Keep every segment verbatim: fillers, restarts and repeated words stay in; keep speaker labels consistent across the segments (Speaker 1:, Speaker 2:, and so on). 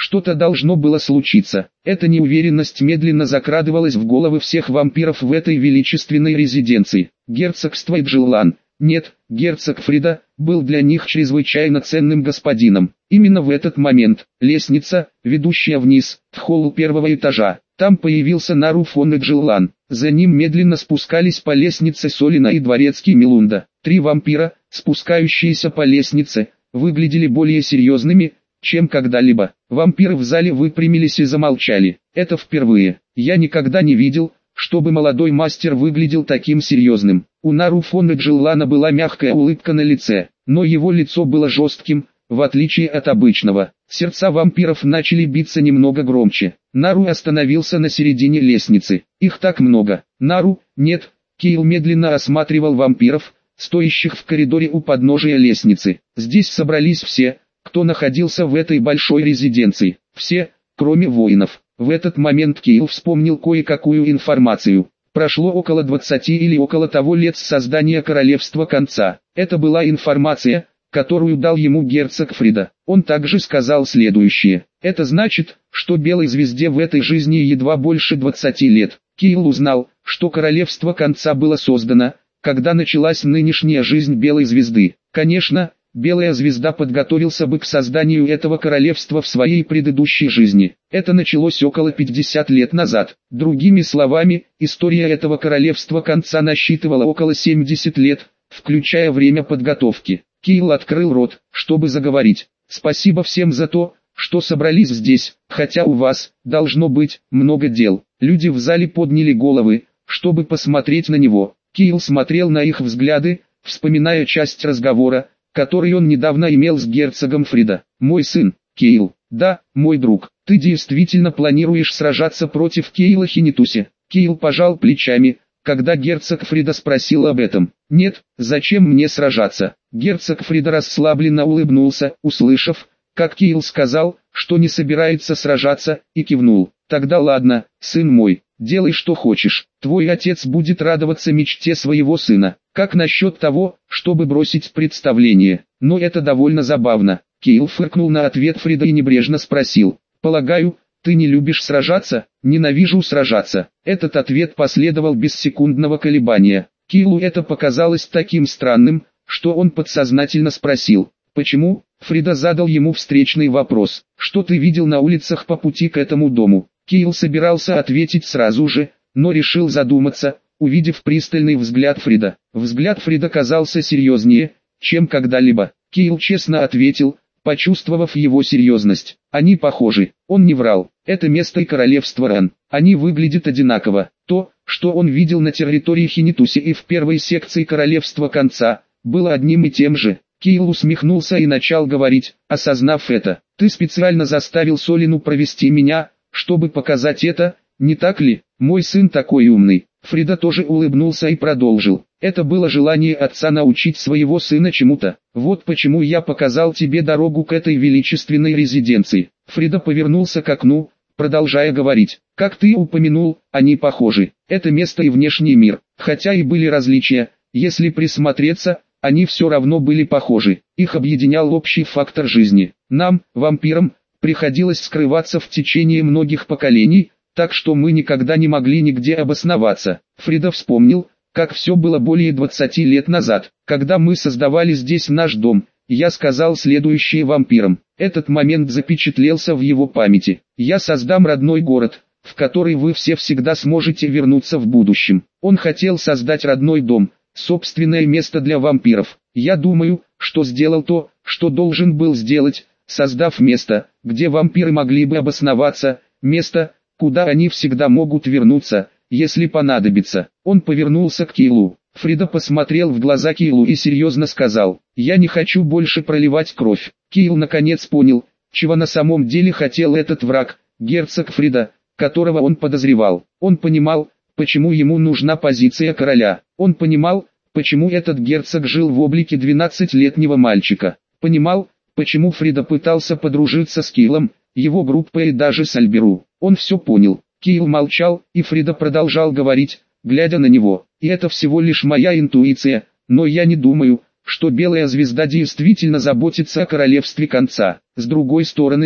Speaker 1: Что-то должно было случиться. Эта неуверенность медленно закрадывалась в головы всех вампиров в этой величественной резиденции. Герцогство Эджеллан, нет, герцог Фрида, был для них чрезвычайно ценным господином. Именно в этот момент, лестница, ведущая вниз, в холл первого этажа, там появился Нару фон Эджеллан. За ним медленно спускались по лестнице Солина и дворецкий Милунда. Три вампира, спускающиеся по лестнице, выглядели более серьезными, чем когда-либо. Вампиры в зале выпрямились и замолчали. Это впервые. Я никогда не видел, чтобы молодой мастер выглядел таким серьезным. У Нару фон Эджеллана была мягкая улыбка на лице, но его лицо было жестким, в отличие от обычного. Сердца вампиров начали биться немного громче. Нару остановился на середине лестницы. Их так много. Нару, нет. Кейл медленно осматривал вампиров, стоящих в коридоре у подножия лестницы. Здесь собрались все, кто находился в этой большой резиденции. Все, кроме воинов. В этот момент Кейл вспомнил кое-какую информацию. Прошло около двадцати или около того лет с создания Королевства Конца. Это была информация, которую дал ему герцог Фрида. Он также сказал следующее. Это значит, что Белой Звезде в этой жизни едва больше двадцати лет. Кейл узнал, что Королевство Конца было создано, когда началась нынешняя жизнь Белой Звезды. Конечно, Белая Звезда подготовился бы к созданию этого королевства в своей предыдущей жизни. Это началось около пятидесяти лет назад. Другими словами, история этого королевства Конца насчитывала около семидесяти лет, включая время подготовки. Кейл открыл рот, чтобы заговорить. «Спасибо всем за то, что собрались здесь, хотя у вас, должно быть, много дел». Люди в зале подняли головы, чтобы посмотреть на него. Кейл смотрел на их взгляды, вспоминая часть разговора, который он недавно имел с герцогом Фрида. «Мой сын, Кейл». «Да, мой друг, ты действительно планируешь сражаться против Кейла Хинитуси?» Кейл пожал плечами, когда герцог Фрида спросил об этом. «Нет, зачем мне сражаться?» Герцог Фрида расслабленно улыбнулся, услышав, как Кейл сказал, что не собирается сражаться, и кивнул. «Тогда ладно, сын мой, делай что хочешь. Твой отец будет радоваться мечте своего сына. Как насчет того, чтобы бросить представление? Но это довольно забавно». Кейл фыркнул на ответ Фрида и небрежно спросил. «Полагаю, ты не любишь сражаться?» «Ненавижу сражаться». Этот ответ последовал без секундного колебания. Кейлу это показалось таким странным, что он подсознательно спросил. «Почему?» Фрида задал ему встречный вопрос. «Что ты видел на улицах по пути к этому дому?» Кейл собирался ответить сразу же, но решил задуматься, увидев пристальный взгляд Фрида. Взгляд Фрида казался серьезнее, чем когда-либо. Кейл честно ответил, почувствовав его серьезность. «Они похожи». Он не врал. Это место и королевство Ран. Они выглядят одинаково. То, что он видел на территории Хинитуси и в первой секции Королевства Конца, было одним и тем же. Кейл усмехнулся и начал говорить, осознав это. «Ты специально заставил Солину провести меня, чтобы показать это, не так ли? Мой сын такой умный». Фрида тоже улыбнулся и продолжил. «Это было желание отца научить своего сына чему-то. Вот почему я показал тебе дорогу к этой величественной резиденции». Фрида повернулся к окну, продолжая говорить. «Как ты упомянул, они похожи. Это место и внешний мир. Хотя и были различия, если присмотреться, они все равно были похожи. Их объединял общий фактор жизни. Нам, вампирам, приходилось скрываться в течение многих поколений, так что мы никогда не могли нигде обосноваться». Фрида вспомнил, как все было более двадцати лет назад, когда мы создавали здесь наш дом. Я сказал следующее вампирам. Этот момент запечатлелся в его памяти. «Я создам родной город, в который вы все всегда сможете вернуться в будущем». Он хотел создать родной дом, собственное место для вампиров. Я думаю, что сделал то, что должен был сделать, создав место, где вампиры могли бы обосноваться, место, куда они всегда могут вернуться, если понадобится. Он повернулся к Кейлу. Фрида посмотрел в глаза Кейлу и серьезно сказал: «Я не хочу больше проливать кровь». Кейл наконец понял, чего на самом деле хотел этот враг, герцог Фрида, которого он подозревал. Он понимал, почему ему нужна позиция короля. Он понимал, почему этот герцог жил в облике двенадцатилетнего мальчика. Понимал, почему Фрида пытался подружиться с Кейлом, его группой и даже с Альберу. Он все понял. Кейл молчал, и Фрида продолжал говорить, глядя на него. «И это всего лишь моя интуиция, но я не думаю, что Белая Звезда действительно заботится о королевстве Конца. С другой стороны,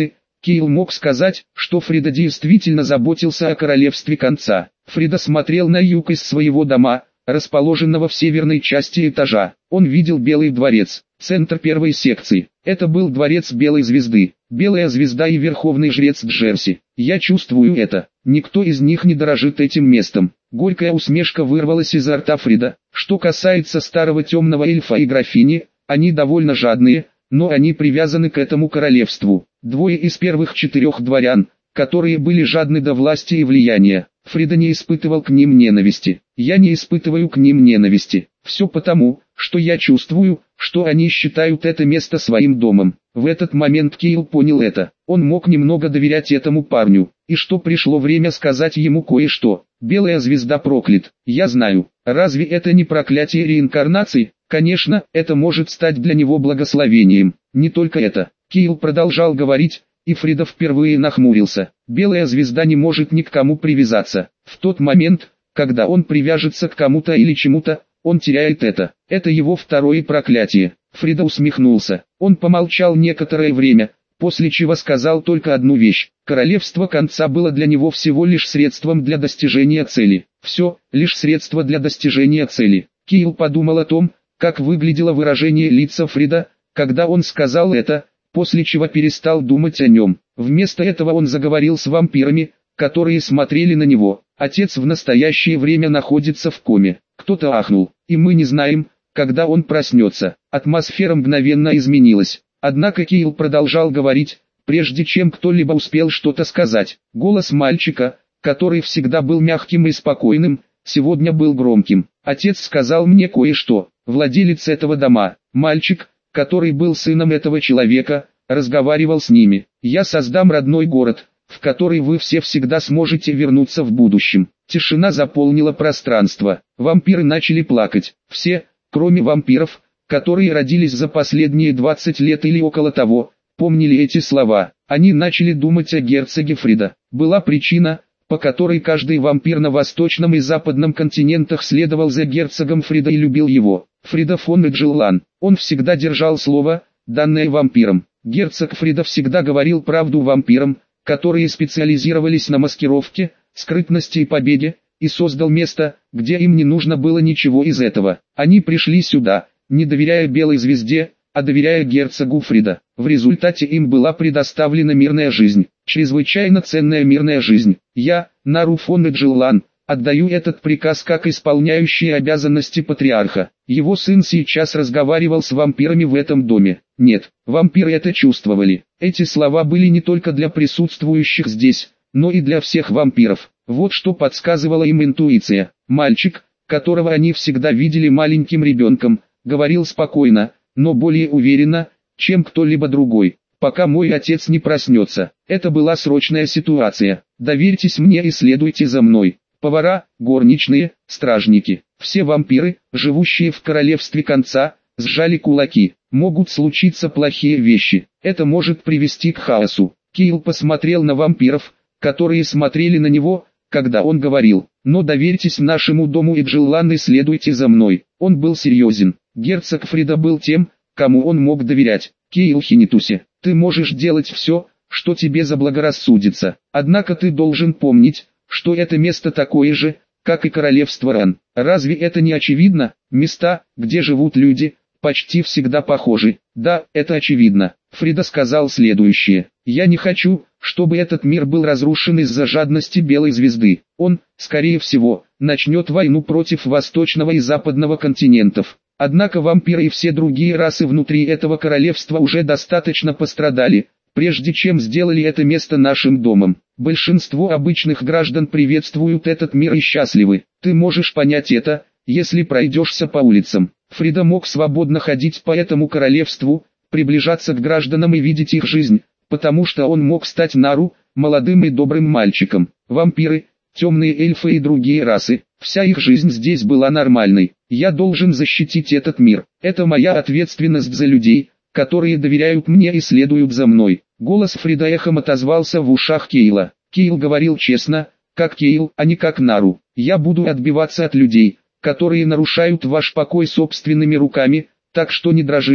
Speaker 1: Кейл мог сказать, что Фрида действительно заботился о королевстве конца. Фрида смотрел на юг из своего дома, расположенного в северной части этажа. Он видел Белый дворец, центр первой секции. Это был дворец Белой звезды, Белая звезда и верховный жрец Джерси. Я чувствую это. Никто из них не дорожит этим местом. Горькая усмешка вырвалась изо рта Фрида. Что касается старого темного эльфа и графини, они довольно жадные, но они привязаны к этому королевству. Двое из первых четырех дворян, которые были жадны до власти и влияния. Фрида не испытывал к ним ненависти. Я не испытываю к ним ненависти. Все потому, что я чувствую, что они считают это место своим домом. В этот момент Кейл понял это. Он мог немного доверять этому парню. И что пришло время сказать ему кое-что. Белая звезда проклят. Я знаю. Разве это не проклятие реинкарнации? Конечно, это может стать для него благословением. Не только это. Кейл продолжал говорить, и Фрида впервые нахмурился. Белая звезда не может ни к кому привязаться. В тот момент, когда он привяжется к кому-то или чему-то, он теряет это. Это его второе проклятие. Фрида усмехнулся. Он помолчал некоторое время, после чего сказал только одну вещь. Королевство конца было для него всего лишь средством для достижения цели. Все, лишь средство для достижения цели. Кейл подумал о том, как выглядело выражение лица Фрида, когда он сказал это, после чего перестал думать о нем. Вместо этого он заговорил с вампирами, которые смотрели на него. Отец в настоящее время находится в коме. Кто-то ахнул, и мы не знаем, когда он проснется. Атмосфера мгновенно изменилась. Однако Кейл продолжал говорить, прежде чем кто-либо успел что-то сказать. Голос мальчика, который всегда был мягким и спокойным, сегодня был громким. Отец сказал мне кое-что. Владелец этого дома, мальчик, который был сыном этого человека, разговаривал с ними. Я создам родной город, в который вы все всегда сможете вернуться в будущем. Тишина заполнила пространство. Вампиры начали плакать. Все, кроме вампиров, которые родились за последние двадцать лет или около того, помнили эти слова. Они начали думать о герцоге Фрида. Была причина, по которой каждый вампир на восточном и западном континентах следовал за герцогом Фрида и любил его. Фрида фон Эджеллан. Он всегда держал слово, данное вампирам. Герцог Фрида всегда говорил правду вампирам, которые специализировались на маскировке, скрытности и побеге, и создал место, где им не нужно было ничего из этого. Они пришли сюда, не доверяя Белой звезде, а доверяя герцогу Фрида. В результате им была предоставлена мирная жизнь, чрезвычайно ценная мирная жизнь. Я, Нару фон Эджеллан, отдаю этот приказ как исполняющий обязанности патриарха. Его сын сейчас разговаривал с вампирами в этом доме. Нет, вампиры это чувствовали. Эти слова были не только для присутствующих здесь, но и для всех вампиров. Вот что подсказывала им интуиция. Мальчик, которого они всегда видели маленьким ребенком, говорил спокойно, но более уверенно, чем кто-либо другой. Пока мой отец не проснется. Это была срочная ситуация. Доверьтесь мне и следуйте за мной. Повара, горничные, стражники, все вампиры, живущие в королевстве конца, сжали кулаки. Могут случиться плохие вещи. Это может привести к хаосу. Кейл посмотрел на вампиров, которые смотрели на него, когда он говорил: «Но доверьтесь нашему дому Эджеллан и следуйте за мной». Он был серьезен. Герцог Фрида был тем, кому он мог доверять. Кейл Хинитусе, ты можешь делать все, что тебе заблагорассудится. Однако ты должен помнить, что это место такое же, как и королевство Ран. Разве это не очевидно? Места, где живут люди, почти всегда похожи. Да, это очевидно. Фрида сказал следующее. Я не хочу, чтобы этот мир был разрушен из-за жадности Белой звезды. Он, скорее всего, начнет войну против восточного и западного континентов. Однако вампиры и все другие расы внутри этого королевства уже достаточно пострадали, прежде чем сделали это место нашим домом. Большинство обычных граждан приветствуют этот мир и счастливы. Ты можешь понять это, если пройдешься по улицам. Фрида мог свободно ходить по этому королевству, приближаться к гражданам и видеть их жизнь, потому что он мог стать Нару, молодым и добрым мальчиком. Вампиры, темные эльфы и другие расы, вся их жизнь здесь была нормальной. Я должен защитить этот мир. Это моя ответственность за людей, которые доверяют мне и следуют за мной. Голос Фрида эхом отозвался в ушах Кейла. Кейл говорил честно, как Кейл, а не как Нару. Я буду отбиваться от людей, которые нарушают ваш покой собственными руками, так что не дрожите,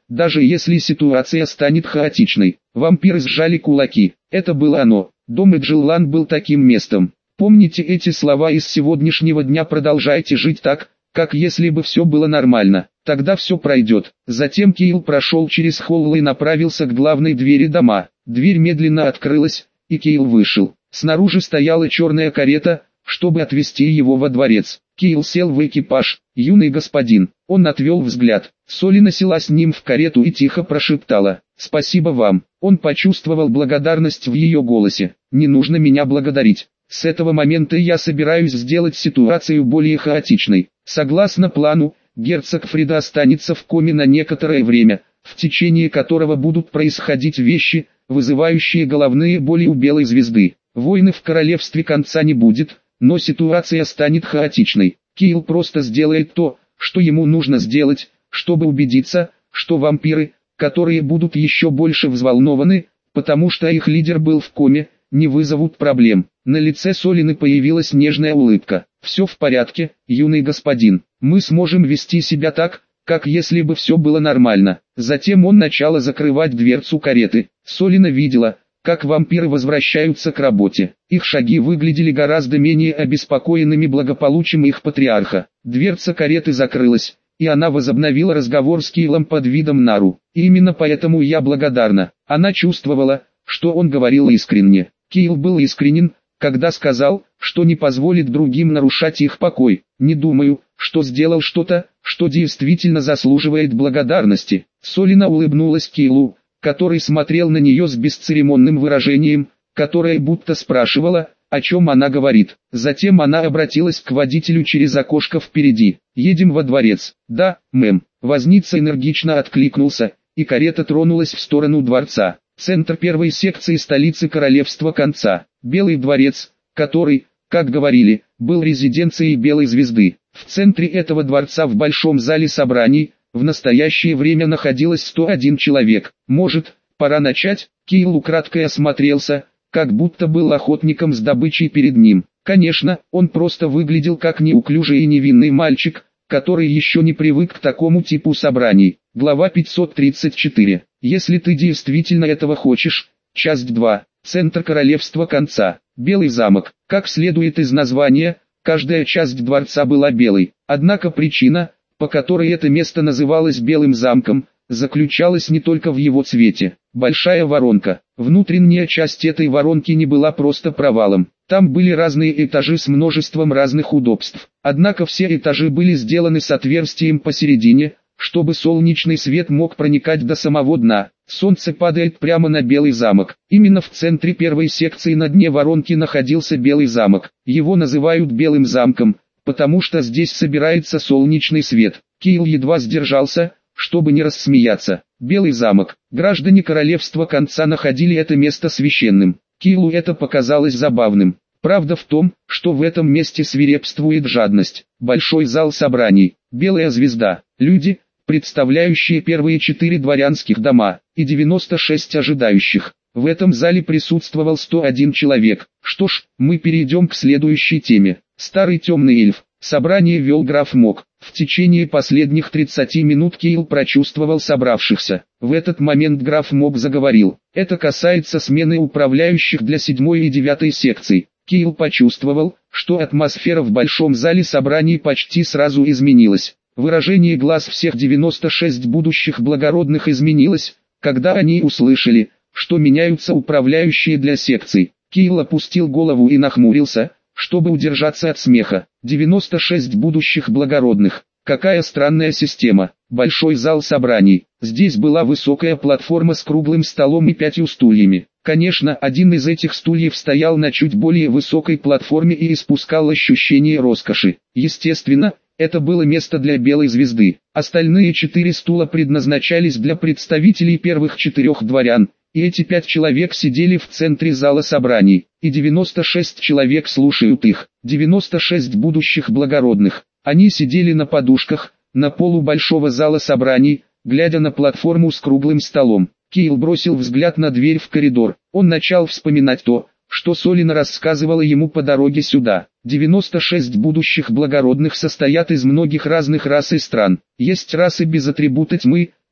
Speaker 1: даже если ситуация станет хаотичной. Вампиры сжали кулаки. Это было оно. Дом Эджеллан был таким местом. Помните эти слова из сегодняшнего дня, продолжайте жить так, как если бы все было нормально, тогда все пройдет. Затем Кейл прошел через холл и направился к главной двери дома. Дверь медленно открылась, и Кейл вышел. Снаружи стояла черная карета, чтобы отвезти его во дворец. Кейл сел в экипаж. «Юный господин». Он отвел взгляд. Солина села с ним в карету и тихо прошептала: «Спасибо вам». Он почувствовал благодарность в ее голосе. «Не нужно меня благодарить. С этого момента я собираюсь сделать ситуацию более хаотичной. Согласно плану, герцог Фрида останется в коме на некоторое время, в течение которого будут происходить вещи, вызывающие головные боли у Белой Звезды. Войны в королевстве конца не будет, но ситуация станет хаотичной. Кейл просто сделает то, что ему нужно сделать, чтобы убедиться, что вампиры, которые будут еще больше взволнованы, потому что их лидер был в коме, не вызовут проблем». На лице Солины появилась нежная улыбка. «Все в порядке, юный господин. Мы сможем вести себя так, как если бы все было нормально». Затем он начал закрывать дверцу кареты. Солина видела, как вампиры возвращаются к работе. Их шаги выглядели гораздо менее обеспокоенными благополучием их патриарха. Дверца кареты закрылась, и она возобновила разговор с Кейлом под видом Нару. И именно поэтому я благодарна. Она чувствовала, что он говорил искренне. Кейл был искренен, когда сказал, что не позволит другим нарушать их покой. «Не думаю, что сделал что-то, что действительно заслуживает благодарности». Солина улыбнулась Кейлу, который смотрел на нее с бесцеремонным выражением, которое будто спрашивало, о чем она говорит. Затем она обратилась к водителю через окошко впереди. «Едем во дворец». «Да, мэм». Возница энергично откликнулся, и карета тронулась в сторону дворца. Центр первой секции столицы королевства конца. Белый дворец, который, как говорили, был резиденцией Белой Звезды. В центре этого дворца в большом зале собраний, в настоящее время находилось сто один человек. «Может, пора начать?» Кейл украдкой осмотрелся, как будто был охотником с добычей перед ним. Конечно, он просто выглядел как неуклюжий и невинный мальчик, который еще не привык к такому типу собраний. Глава пятьсот тридцать четыре. Если ты действительно этого хочешь. Часть два. Центр королевства конца. Белый замок. Как следует из названия, каждая часть дворца была белой. Однако причина, по которой это место называлось Белым замком, заключалась не только в его цвете. Большая воронка. Внутренняя часть этой воронки не была просто провалом. Там были разные этажи с множеством разных удобств. Однако все этажи были сделаны с отверстием посередине, чтобы солнечный свет мог проникать до самого дна. Солнце падает прямо на Белый замок. Именно в центре первой секции на дне воронки находился Белый замок. Его называют Белым замком, потому что здесь собирается солнечный свет. Кейл едва сдержался, чтобы не рассмеяться. Белый замок. Граждане королевства конца находили это место священным. Кейлу это показалось забавным. Правда в том, что в этом месте свирепствует жадность. Большой зал собраний. Белая звезда. Люди, представляющие первые четыре дворянских дома, и девяносто шесть ожидающих. В этом зале присутствовал сто один человек. Что ж, мы перейдем к следующей теме. Старый темный эльф. Собрание вел граф Мок. В течение последних тридцати минут Кейл прочувствовал собравшихся. В этот момент граф Мок заговорил. Это касается смены управляющих для седьмой и девятой секций. Кейл почувствовал, что атмосфера в большом зале собраний почти сразу изменилась. Выражение глаз всех девяноста шести будущих благородных изменилось, когда они услышали, что меняются управляющие для секций. Кейл опустил голову и нахмурился, чтобы удержаться от смеха. девяносто шесть будущих благородных. Какая странная система. Большой зал собраний. Здесь была высокая платформа с круглым столом и пятью стульями. Конечно, один из этих стульев стоял на чуть более высокой платформе и испускал ощущение роскоши. Естественно, это было место для Белой Звезды. Остальные четыре стула предназначались для представителей первых четырех дворян, и эти пять человек сидели в центре зала собраний, и девяносто шесть человек слушают их. девяносто шесть будущих благородных. Они сидели на подушках, на полу большого зала собраний, глядя на платформу с круглым столом. Кейл бросил взгляд на дверь в коридор. Он начал вспоминать то, что Солина рассказывала ему по дороге сюда. девяносто шесть будущих благородных состоят из многих разных рас и стран. Есть расы без атрибута тьмы,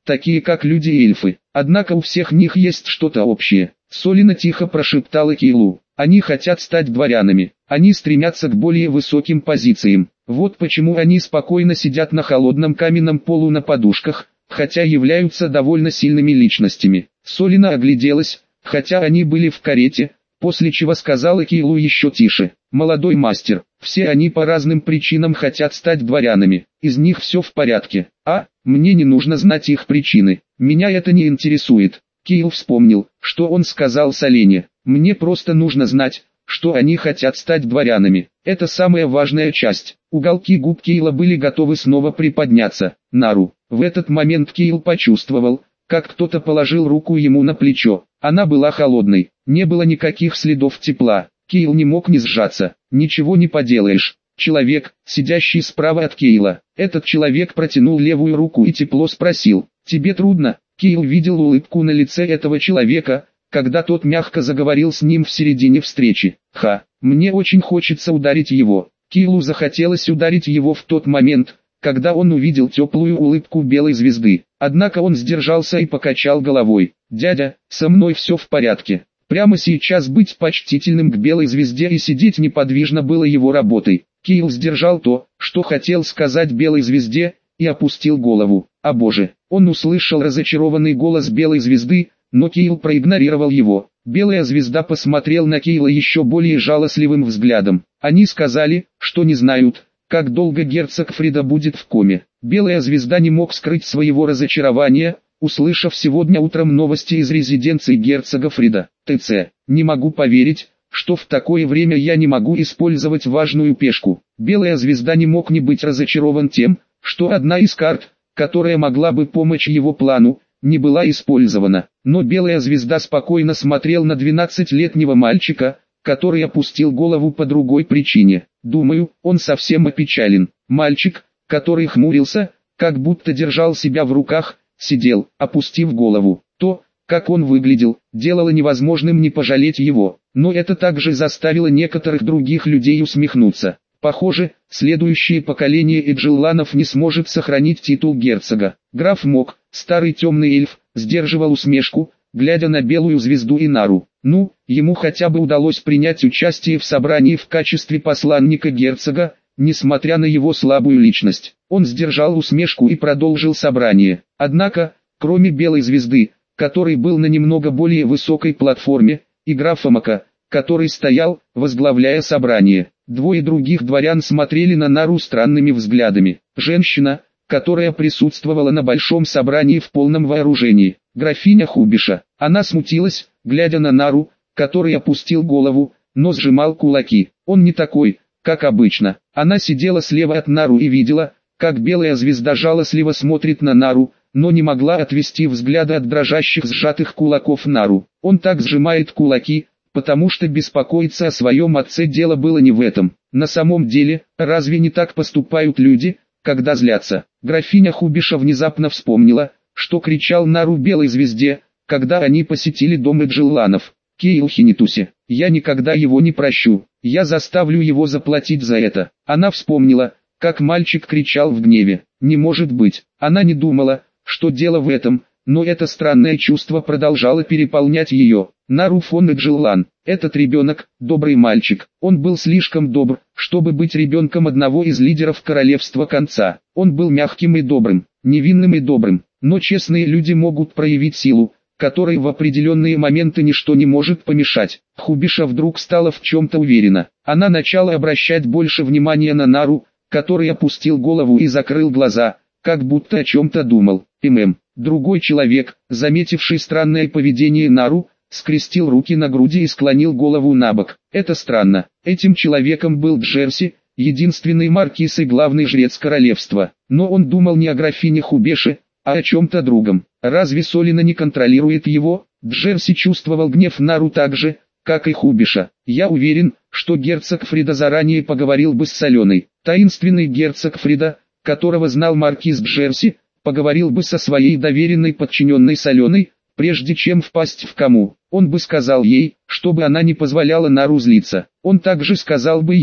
Speaker 1: такие как люди и эльфы. Однако у всех них есть что-то общее. Солина тихо прошептала Кейлу. Они хотят стать дворянами. Они стремятся к более высоким позициям. Вот почему они спокойно сидят на холодном каменном полу на подушках, хотя являются довольно сильными личностями. Солина огляделась, хотя они были в карете, после чего сказала Кейлу еще тише. «Молодой мастер, все они по разным причинам хотят стать дворянами. Из них все в порядке. А, мне не нужно знать их причины. Меня это не интересует». Кейл вспомнил, что он сказал Солене. «Мне просто нужно знать, что они хотят стать дворянами. Это самая важная часть». Уголки губ Кейла были готовы снова приподняться. Нару. В этот момент Кейл почувствовал, как кто-то положил руку ему на плечо. Она была холодной, не было никаких следов тепла. Кейл не мог не сжаться. Ничего не поделаешь. Человек, сидящий справа от Кейла. Этот человек протянул левую руку и тепло спросил: «Тебе трудно?» Кейл видел улыбку на лице этого человека, когда тот мягко заговорил с ним в середине встречи. «Ха, мне очень хочется ударить его». Кейлу захотелось ударить его в тот момент, когда он увидел теплую улыбку белой звезды. Однако он сдержался и покачал головой. «Дядя, со мной все в порядке». Прямо сейчас быть почтительным к белой звезде и сидеть неподвижно было его работой. Кейл сдержал то, что хотел сказать белой звезде, и опустил голову. «О боже!» Он услышал разочарованный голос белой звезды, но Кейл проигнорировал его. Белая звезда посмотрел на Кейла еще более жалостливым взглядом. Они сказали, что не знают, как долго герцог Фрида будет в коме. Белая звезда не мог скрыть своего разочарования, услышав сегодня утром новости из резиденции герцога Фрида. «ТЦ, не могу поверить, что в такое время я не могу использовать важную пешку». Белая звезда не мог не быть разочарован тем, что одна из карт, которая могла бы помочь его плану, не была использована. Но белая звезда спокойно смотрел на двенадцатилетнего мальчика, который опустил голову по другой причине. «Думаю, он совсем опечален». Мальчик, который хмурился, как будто держал себя в руках, сидел, опустив голову. То, как он выглядел, делало невозможным не пожалеть его. Но это также заставило некоторых других людей усмехнуться. Похоже, следующее поколение Эджелланов не сможет сохранить титул герцога. Граф Мок, старый темный эльф, сдерживал усмешку, глядя на белую звезду и Нару. Ну, ему хотя бы удалось принять участие в собрании в качестве посланника герцога, несмотря на его слабую личность. Он сдержал усмешку и продолжил собрание. Однако, кроме белой звезды, который был на немного более высокой платформе, и графа Мока, который стоял, возглавляя собрание, двое других дворян смотрели на Нару странными взглядами. Женщина, которая присутствовала на большом собрании в полном вооружении, графиня Хубиша. Она смутилась, глядя на Нару, который опустил голову, но сжимал кулаки. Он не такой, как обычно. Она сидела слева от Нару и видела, как белая звезда жалостливо смотрит на Нару, но не могла отвести взгляда от дрожащих сжатых кулаков Нару. Он так сжимает кулаки, потому что беспокоиться о своем отце дело было не в этом. На самом деле, разве не так поступают люди, когда злятся? Графиня Хубиша внезапно вспомнила, что кричал Нару белой звезде, когда они посетили дом Эджелланов. «Кейл Хинитуси, я никогда его не прощу, я заставлю его заплатить за это». Она вспомнила, как мальчик кричал в гневе. Не может быть, она не думала, что дело в этом, но это странное чувство продолжало переполнять ее. Нару фон Эджеллан, этот ребенок, добрый мальчик, он был слишком добр, чтобы быть ребенком одного из лидеров королевства конца. Он был мягким и добрым, невинным и добрым, но честные люди могут проявить силу, которой в определенные моменты ничто не может помешать. Хубиша вдруг стала в чем-то уверена. Она начала обращать больше внимания на Нару, который опустил голову и закрыл глаза, как будто о чем-то думал. ММ. Другой человек, заметивший странное поведение Нару, скрестил руки на груди и склонил голову набок. Это странно. Этим человеком был Джерси, единственный маркиз и главный жрец королевства. Но он думал не о графине Хубеше, а о чем-то другом. Разве Солина не контролирует его? Джерси чувствовал гнев Нару так же, как и Хубиша. Я уверен, что герцог Фрида заранее поговорил бы с Соленой. Таинственный герцог Фрида, которого знал маркиз Джерси, поговорил бы со своей доверенной подчиненной Соленой, прежде чем впасть в кому. Он бы сказал ей, чтобы она не позволяла Нару злиться. Он также сказал бы ей,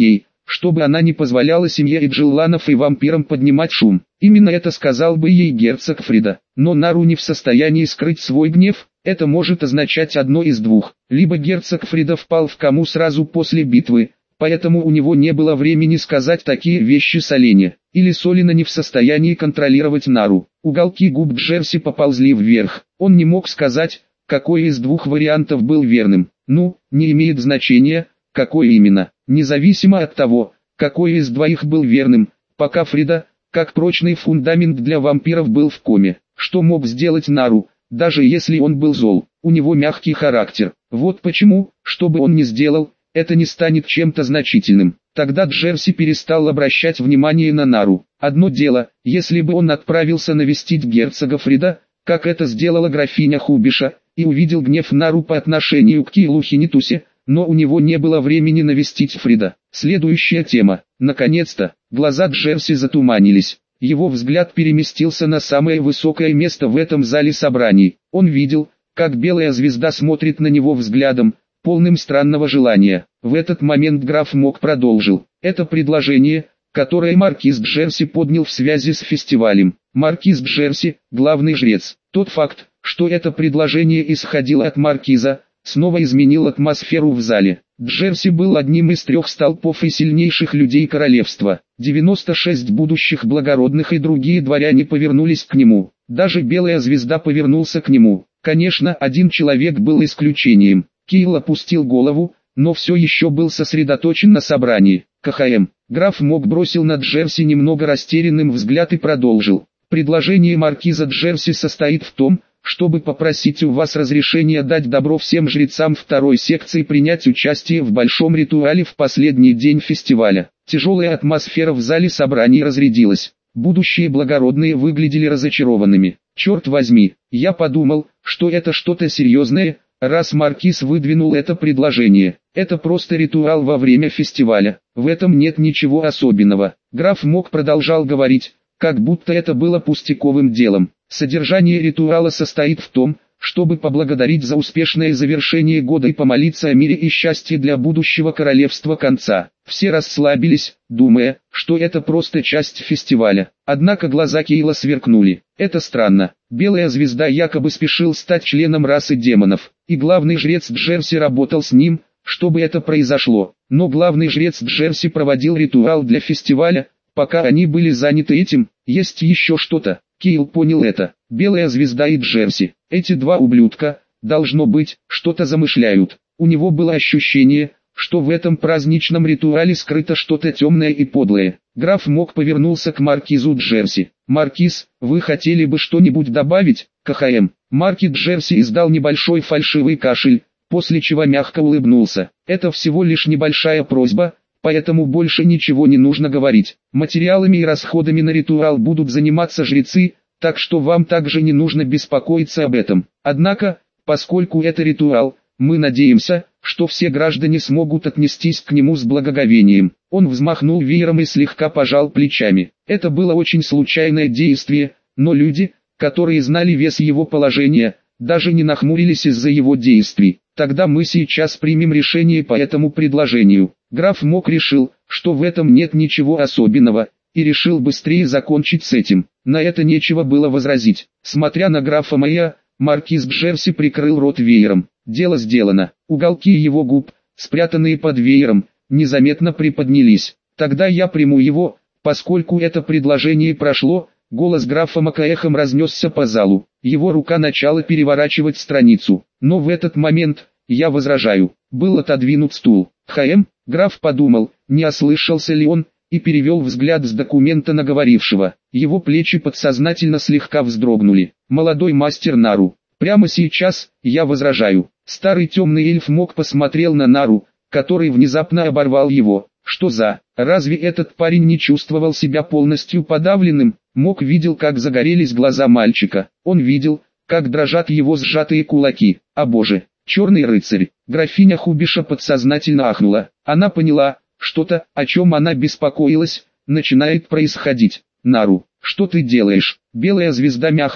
Speaker 1: чтобы она не позволяла семье Эджелланов и вампирам поднимать шум. Именно это сказал бы ей герцог Фрида. Но Нару не в состоянии скрыть свой гнев. Это может означать одно из двух. Либо герцог Фрида впал в кому сразу после битвы, поэтому у него не было времени сказать такие вещи Солене. Или Солина не в состоянии контролировать Нару. Уголки губ Джерси поползли вверх. Он не мог сказать, какой из двух вариантов был верным. Ну, не имеет значения, какой именно. Независимо от того, какой из двоих был верным, пока Фрида, как прочный фундамент для вампиров, был в коме. Что мог сделать Нару, даже если он был зол? У него мягкий характер. Вот почему, что бы он ни сделал, это не станет чем-то значительным. Тогда Джерси перестал обращать внимание на Нару. Одно дело, если бы он отправился навестить герцога Фрида, как это сделала графиня Хубиша, и увидел гнев Нару по отношению к Киилу Хинитусе, но у него не было времени навестить Фрида. Следующая тема. Наконец-то, глаза Джерси затуманились. Его взгляд переместился на самое высокое место в этом зале собраний. Он видел, как белая звезда смотрит на него взглядом, полным странного желания. В этот момент граф Мок продолжил. Это предложение, которое маркиз Джерси поднял в связи с фестивалем. Маркиз Джерси, главный жрец. Тот факт, что это предложение исходило от маркиза, снова изменил атмосферу в зале. Джерси был одним из трех столпов и сильнейших людей королевства. девяносто шесть будущих благородных и другие дворяне повернулись к нему. Даже белая звезда повернулся к нему. Конечно, один человек был исключением. Киил опустил голову, но все еще был сосредоточен на собрании. КХМ. Граф Мок бросил на Джерси немного растерянным взгляд и продолжил. Предложение маркиза Джерси состоит в том, чтобы попросить у вас разрешения дать добро всем жрецам второй секции принять участие в большом ритуале в последний день фестиваля. Тяжелая атмосфера в зале собраний разрядилась. Будущие благородные выглядели разочарованными. Черт возьми, я подумал, что это что-то серьезное, раз маркиз выдвинул это предложение. Это просто ритуал во время фестиваля. В этом нет ничего особенного. Граф Мок продолжал говорить, как будто это было пустяковым делом. Содержание ритуала состоит в том, чтобы поблагодарить за успешное завершение года и помолиться о мире и счастье для будущего королевства конца. Все расслабились, думая, что это просто часть фестиваля. Однако глаза Киила сверкнули. Это странно. Белая звезда якобы спешил стать членом расы демонов, и главный жрец Джерси работал с ним, чтобы это произошло. Но главный жрец Джерси проводил ритуал для фестиваля, пока они были заняты этим. Есть еще что-то. Киил понял это. Белая звезда и Джерси, эти два ублюдка, должно быть, что-то замышляют. У него было ощущение, что в этом праздничном ритуале скрыто что-то темное и подлое. Граф Мок повернулся к маркизу Джерси. «Маркиз, вы хотели бы что-нибудь добавить?» КХМ. Маркиз Джерси издал небольшой фальшивый кашель, после чего мягко улыбнулся. «Это всего лишь небольшая просьба, поэтому больше ничего не нужно говорить. Материалами и расходами на ритуал будут заниматься жрецы, так что вам также не нужно беспокоиться об этом. Однако, поскольку это ритуал, мы надеемся, что все граждане смогут отнестись к нему с благоговением». Он взмахнул веером и слегка пожал плечами. Это было очень случайное действие, но люди, которые знали вес его положения, даже не нахмурились из-за его действий. Тогда мы сейчас примем решение по этому предложению. Граф Мок решил, что в этом нет ничего особенного, и решил быстрее закончить с этим. На это нечего было возразить. Смотря на графа Мэя, маркиз Джерси прикрыл рот веером. Дело сделано. Уголки его губ, спрятанные под веером, незаметно приподнялись. Тогда я приму его, поскольку это предложение прошло. Голос графа Мока эхом разнесся по залу. Его рука начала переворачивать страницу. Но в этот момент, я возражаю, был отодвинут стул. ХМ, граф подумал, не ослышался ли он, и перевел взгляд с документа на говорившего. Его плечи подсознательно слегка вздрогнули. Молодой мастер Нару. Прямо сейчас, я возражаю. Старый темный эльф Мок посмотрел на Нару, который внезапно оборвал его. Что за... Разве этот парень не чувствовал себя полностью подавленным? Мок видел, как загорелись глаза мальчика. Он видел, как дрожат его сжатые кулаки. А боже, черный рыцарь. Графиня Хубиша подсознательно ахнула. Она поняла, что-то, о чем она беспокоилась, начинает происходить. Нару, что ты делаешь? Белая звезда мягко,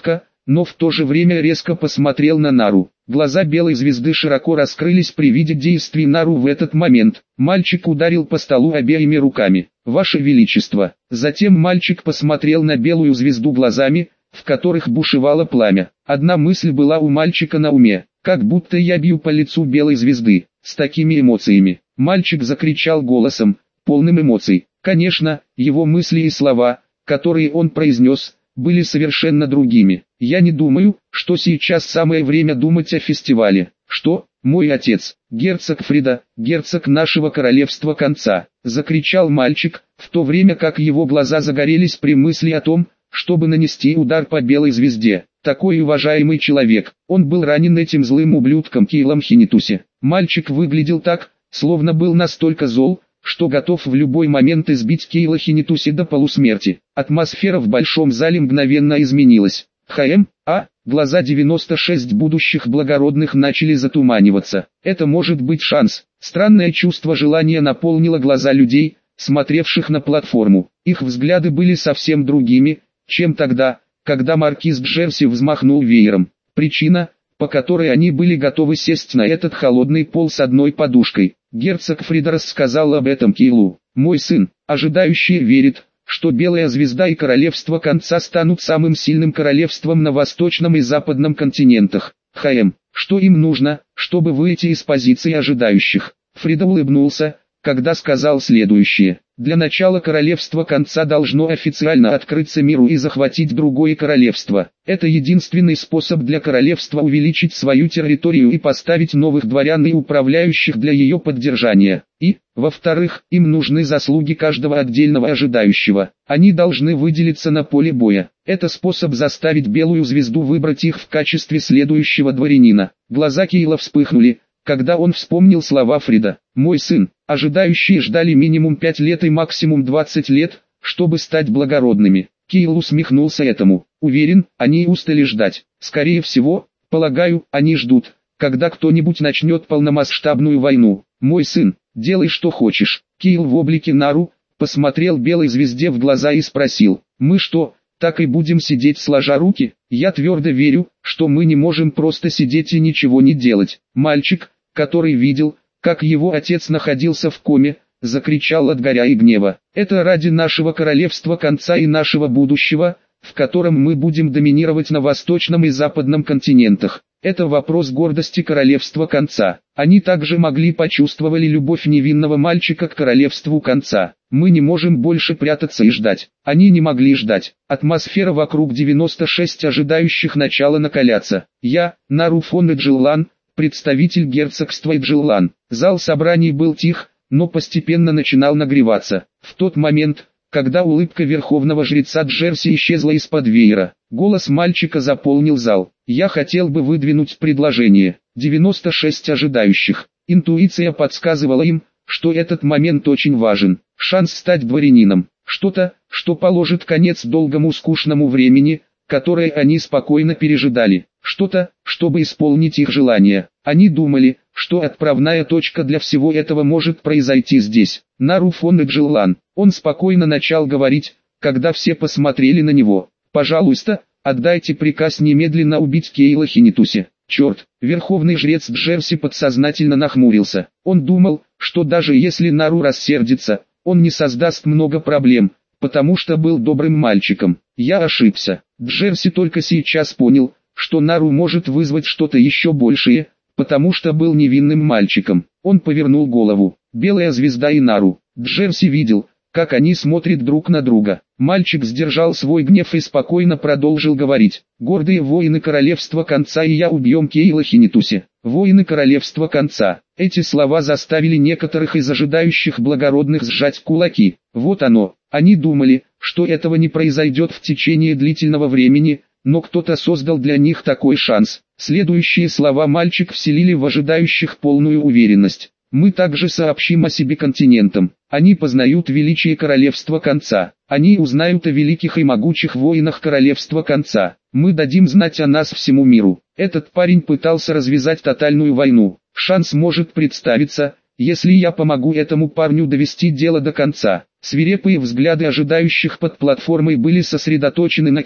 Speaker 1: но в то же время резко посмотрел на Нару. Глаза Белой Звезды широко раскрылись при виде действий Нару в этот момент. Мальчик ударил по столу обеими руками. «Ваше Величество!» Затем мальчик посмотрел на Белую Звезду глазами, в которых бушевало пламя. Одна мысль была у мальчика на уме. «Как будто я бью по лицу Белой Звезды». С такими эмоциями мальчик закричал голосом, полным эмоций. Конечно, его мысли и слова, которые он произнес, были совершенно другими. «Я не думаю, что сейчас самое время думать о фестивале». «Что? Мой отец, герцог Фрида, герцог нашего королевства конца!» — закричал мальчик, в то время как его глаза загорелись при мысли о том, чтобы нанести удар по Белой Звезде. Такой уважаемый человек, он был ранен этим злым ублюдком Кейлом Хинитуси. Мальчик выглядел так, словно был настолько зол, что готов в любой момент избить Кейла Хинитуси до полусмерти. Атмосфера в большом зале мгновенно изменилась. «ХМ, а?» Глаза девяноста шести будущих благородных начали затуманиваться. Это может быть шанс. Странное чувство желания наполнило глаза людей, смотревших на платформу. Их взгляды были совсем другими, чем тогда, когда маркиз Джерси взмахнул веером. Причина, по которой они были готовы сесть на этот холодный пол с одной подушкой. Герцог Фрида рассказал об этом Кейлу. «Мой сын, ожидающий, верит, что Белая Звезда и Королевство Конца станут самым сильным королевством на Восточном и Западном континентах. ХМ, что им нужно, чтобы выйти из позиции ожидающих?» Фрида улыбнулся, когда сказал следующее. «Для начала Королевство Конца должно официально открыться миру и захватить другое королевство. Это единственный способ для королевства увеличить свою территорию и поставить новых дворян и управляющих для ее поддержания. И, во-вторых, им нужны заслуги каждого отдельного ожидающего. Они должны выделиться на поле боя. Это способ заставить Белую Звезду выбрать их в качестве следующего дворянина». Глаза Кейла вспыхнули, когда он вспомнил слова Фрида. «Мой сын, ожидающие ждали минимум пять лет и максимум двадцать лет, чтобы стать благородными». Кейл усмехнулся этому. «Уверен, они устали ждать. Скорее всего, полагаю, они ждут, когда кто-нибудь начнет полномасштабную войну. Мой сын, делай что хочешь». Кейл в облике Нару посмотрел Белой Звезде в глаза и спросил: «Мы что, так и будем сидеть сложа руки? Я твердо верю, что мы не можем просто сидеть и ничего не делать». Мальчик, который видел, как его отец находился в коме, закричал от горя и гнева: «Это ради нашего королевства конца и нашего будущего, в котором мы будем доминировать на Восточном и Западном континентах. Это вопрос гордости королевства конца». Они также могли почувствовать любовь невинного мальчика к королевству конца. «Мы не можем больше прятаться и ждать». Они не могли ждать. Атмосфера вокруг девяноста шести ожидающих начала накаляться. «Я, Нару фон Эджилан, представитель герцогства Эджилан». Зал собраний был тих, но постепенно начинал нагреваться. В тот момент, когда улыбка верховного жреца Джерси исчезла из-под веера, голос мальчика заполнил зал. «Я хотел бы выдвинуть предложение». девяносто шесть ожидающих. Интуиция подсказывала им, что этот момент очень важен. Шанс стать дворянином. Что-то, что положит конец долгому скучному времени, которое они спокойно пережидали. Что-то, чтобы исполнить их желания. Они думали, что отправная точка для всего этого может произойти здесь. Нару фон Эджилан. Он спокойно начал говорить, когда все посмотрели на него. «Пожалуйста, отдайте приказ немедленно убить Кейла Хинитуси». Черт, верховный жрец Джерси подсознательно нахмурился. Он думал, что даже если Нару рассердится, он не создаст много проблем, потому что был добрым мальчиком. Я ошибся. Джерси только сейчас понял, что Нару может вызвать что-то еще большее, потому что был невинным мальчиком. Он повернул голову. Белая Звезда и Нару. Джерси видел, как они смотрят друг на друга. Мальчик сдержал свой гнев и спокойно продолжил говорить. «Гордые воины королевства конца и я убьем Кейла Хинитуси». Воины королевства конца. Эти слова заставили некоторых из ожидающих благородных сжать кулаки. Вот оно. Они думали, что этого не произойдет в течение длительного времени, но кто-то создал для них такой шанс. Следующие слова мальчик вселили в ожидающих полную уверенность. «Мы также сообщим о себе континентам. Они познают величие королевства конца. Они узнают о великих и могучих воинах королевства конца. Мы дадим знать о нас всему миру». Этот парень пытался развязать тотальную войну. Шанс может представиться, если я помогу этому парню довести дело до конца. Свирепые взгляды ожидающих под платформой были сосредоточены на Кейле.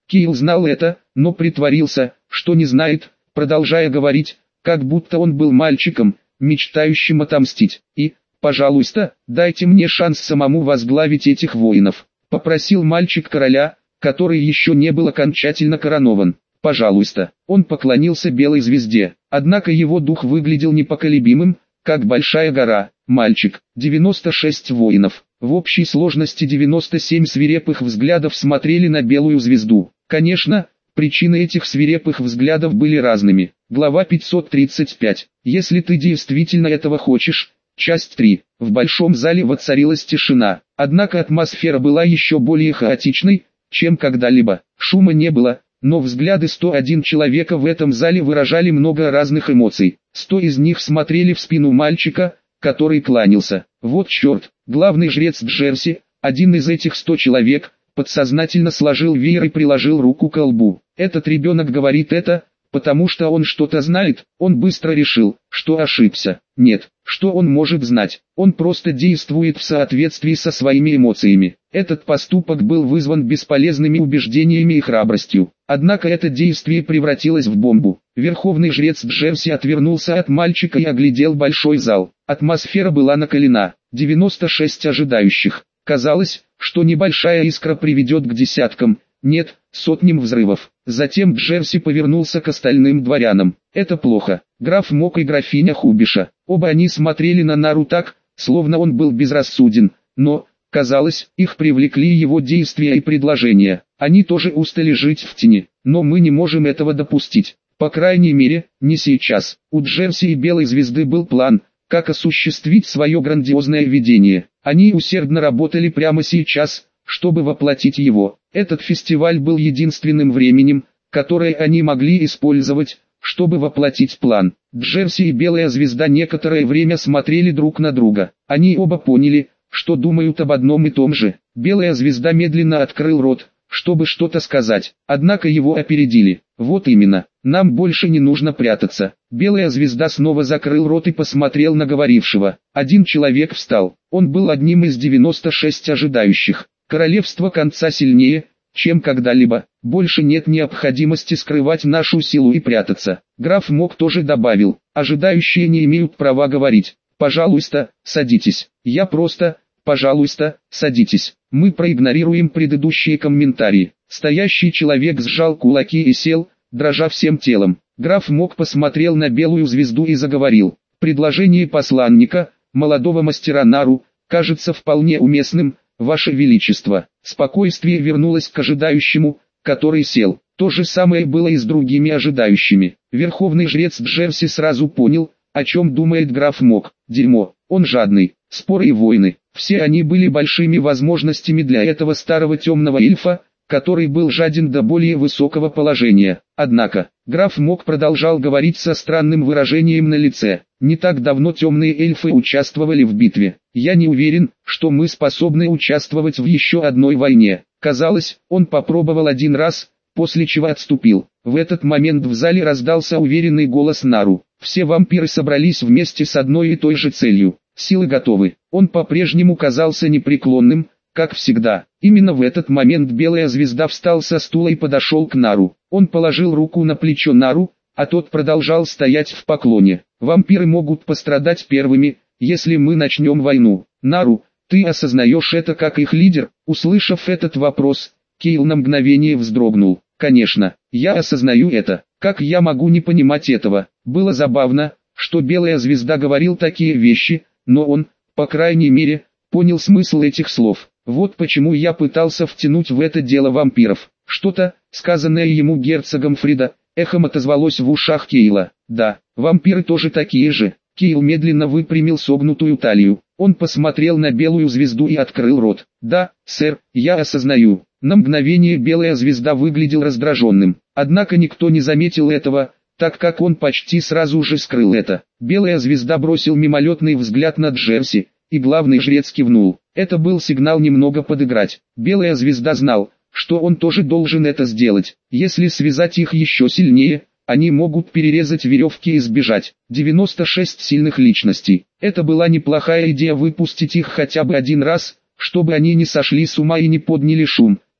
Speaker 1: Кейл знал это, но притворился, что не знает, продолжая говорить, как будто он был мальчиком, мечтающим отомстить. И, пожалуйста, дайте мне шанс самому возглавить этих воинов, попросил мальчик короля, который еще не был окончательно коронован. Пожалуйста. Он поклонился белой звезде, однако его дух выглядел непоколебимым, как большая гора. Мальчик, девяносто шесть воинов, в общей сложности девяносто семь свирепых взглядов смотрели на белую звезду. Конечно, причины этих свирепых взглядов были разными. Глава пятьсот тридцать пять. Если ты действительно этого хочешь. Часть три. В большом зале воцарилась тишина, однако атмосфера была еще более хаотичной, чем когда-либо. Шума не было, но взгляды сто один человека в этом зале выражали много разных эмоций. Сто из них смотрели в спину мальчика, который кланялся. Вот черт, главный жрец Джерси, один из этих ста человек, подсознательно сложил веер и приложил руку к лбу. Этот ребенок говорит это, потому что он что-то знает. Он быстро решил, что ошибся. Нет, что он может знать? Он просто действует в соответствии со своими эмоциями. Этот поступок был вызван бесполезными убеждениями и храбростью. Однако это действие превратилось в бомбу. Верховный жрец Джерси отвернулся от мальчика и оглядел большой зал. Атмосфера была накалена. девяносто шесть ожидающих. Казалось, что небольшая искра приведет к десяткам, нет, сотням взрывов. Затем Джерси повернулся к остальным дворянам. Это плохо. Граф Мок и графиня Хубиша. Оба они смотрели на Нару так, словно он был безрассуден, но, казалось, их привлекли его действия и предложения. Они тоже устали жить в тени, но мы не можем этого допустить. По крайней мере, не сейчас. У Джерси и Белой Звезды был план, как осуществить свое грандиозное видение. Они усердно работали прямо сейчас, чтобы воплотить его. Этот фестиваль был единственным временем, которое они могли использовать, чтобы воплотить план. Джерси и Белая Звезда некоторое время смотрели друг на друга. Они оба поняли, что думают об одном и том же. Белая Звезда медленно открыл рот, чтобы что-то сказать, однако его опередили. Вот именно, нам больше не нужно прятаться. Белая Звезда снова закрыл рот и посмотрел на говорившего. Один человек встал, он был одним из девяноста шести ожидающих. Королевство конца сильнее, чем когда-либо. Больше нет необходимости скрывать нашу силу и прятаться. Граф Мок тоже добавил, ожидающие не имеют права говорить. Пожалуйста, садитесь. Я просто, пожалуйста, садитесь. Мы проигнорируем предыдущие комментарии. Стоящий человек сжал кулаки и сел, дрожа всем телом. Граф Мок посмотрел на Белую Звезду и заговорил. Предложение посланника, молодого мастера Нару, кажется вполне уместным, Ваше Величество. Спокойствие вернулось к ожидающему, который сел. То же самое было и с другими ожидающими. Верховный жрец Джерси сразу понял, о чем думает граф Мок. Дерьмо, он жадный. Споры и войны. Все они были большими возможностями для этого старого темного эльфа, который был жаден до более высокого положения. Однако, граф Мок продолжал говорить со странным выражением на лице. Не так давно темные эльфы участвовали в битве. Я не уверен, что мы способны участвовать в еще одной войне. Казалось, он попробовал один раз, после чего отступил. В этот момент в зале раздался уверенный голос Нару. Все вампиры собрались вместе с одной и той же целью. Силы готовы. Он по-прежнему казался непреклонным, как всегда. Именно в этот момент Белая Звезда встал со стула и подошел к Нару. Он положил руку на плечо Нару, а тот продолжал стоять в поклоне. Вампиры могут пострадать первыми, если мы начнем войну. Нару, ты осознаешь это как их лидер? Услышав этот вопрос, Кейл на мгновение вздрогнул. Конечно, я осознаю это. Как я могу не понимать этого? Было забавно, что Белая Звезда говорил такие вещи, но он, по крайней мере, понял смысл этих слов. Вот почему я пытался втянуть в это дело вампиров. Что-то, сказанное ему герцогом Фрида, эхом отозвалось в ушах Кейла. Да, вампиры тоже такие же. Кейл медленно выпрямил согнутую талию. Он посмотрел на Белую Звезду и открыл рот. Да, сэр, я осознаю. На мгновение Белая Звезда выглядел раздраженным. Однако никто не заметил этого, так как он почти сразу же скрыл это. Белая Звезда бросил мимолетный взгляд на Джерси, и главный жрец кивнул. Это был сигнал немного подыграть. Белая Звезда знал, что он тоже должен это сделать. Если связать их еще сильнее, они могут перерезать веревки и сбежать. девяносто шесть сильных личностей. Это была неплохая идея выпустить их хотя бы один раз, чтобы они не сошли с ума и не подняли шум.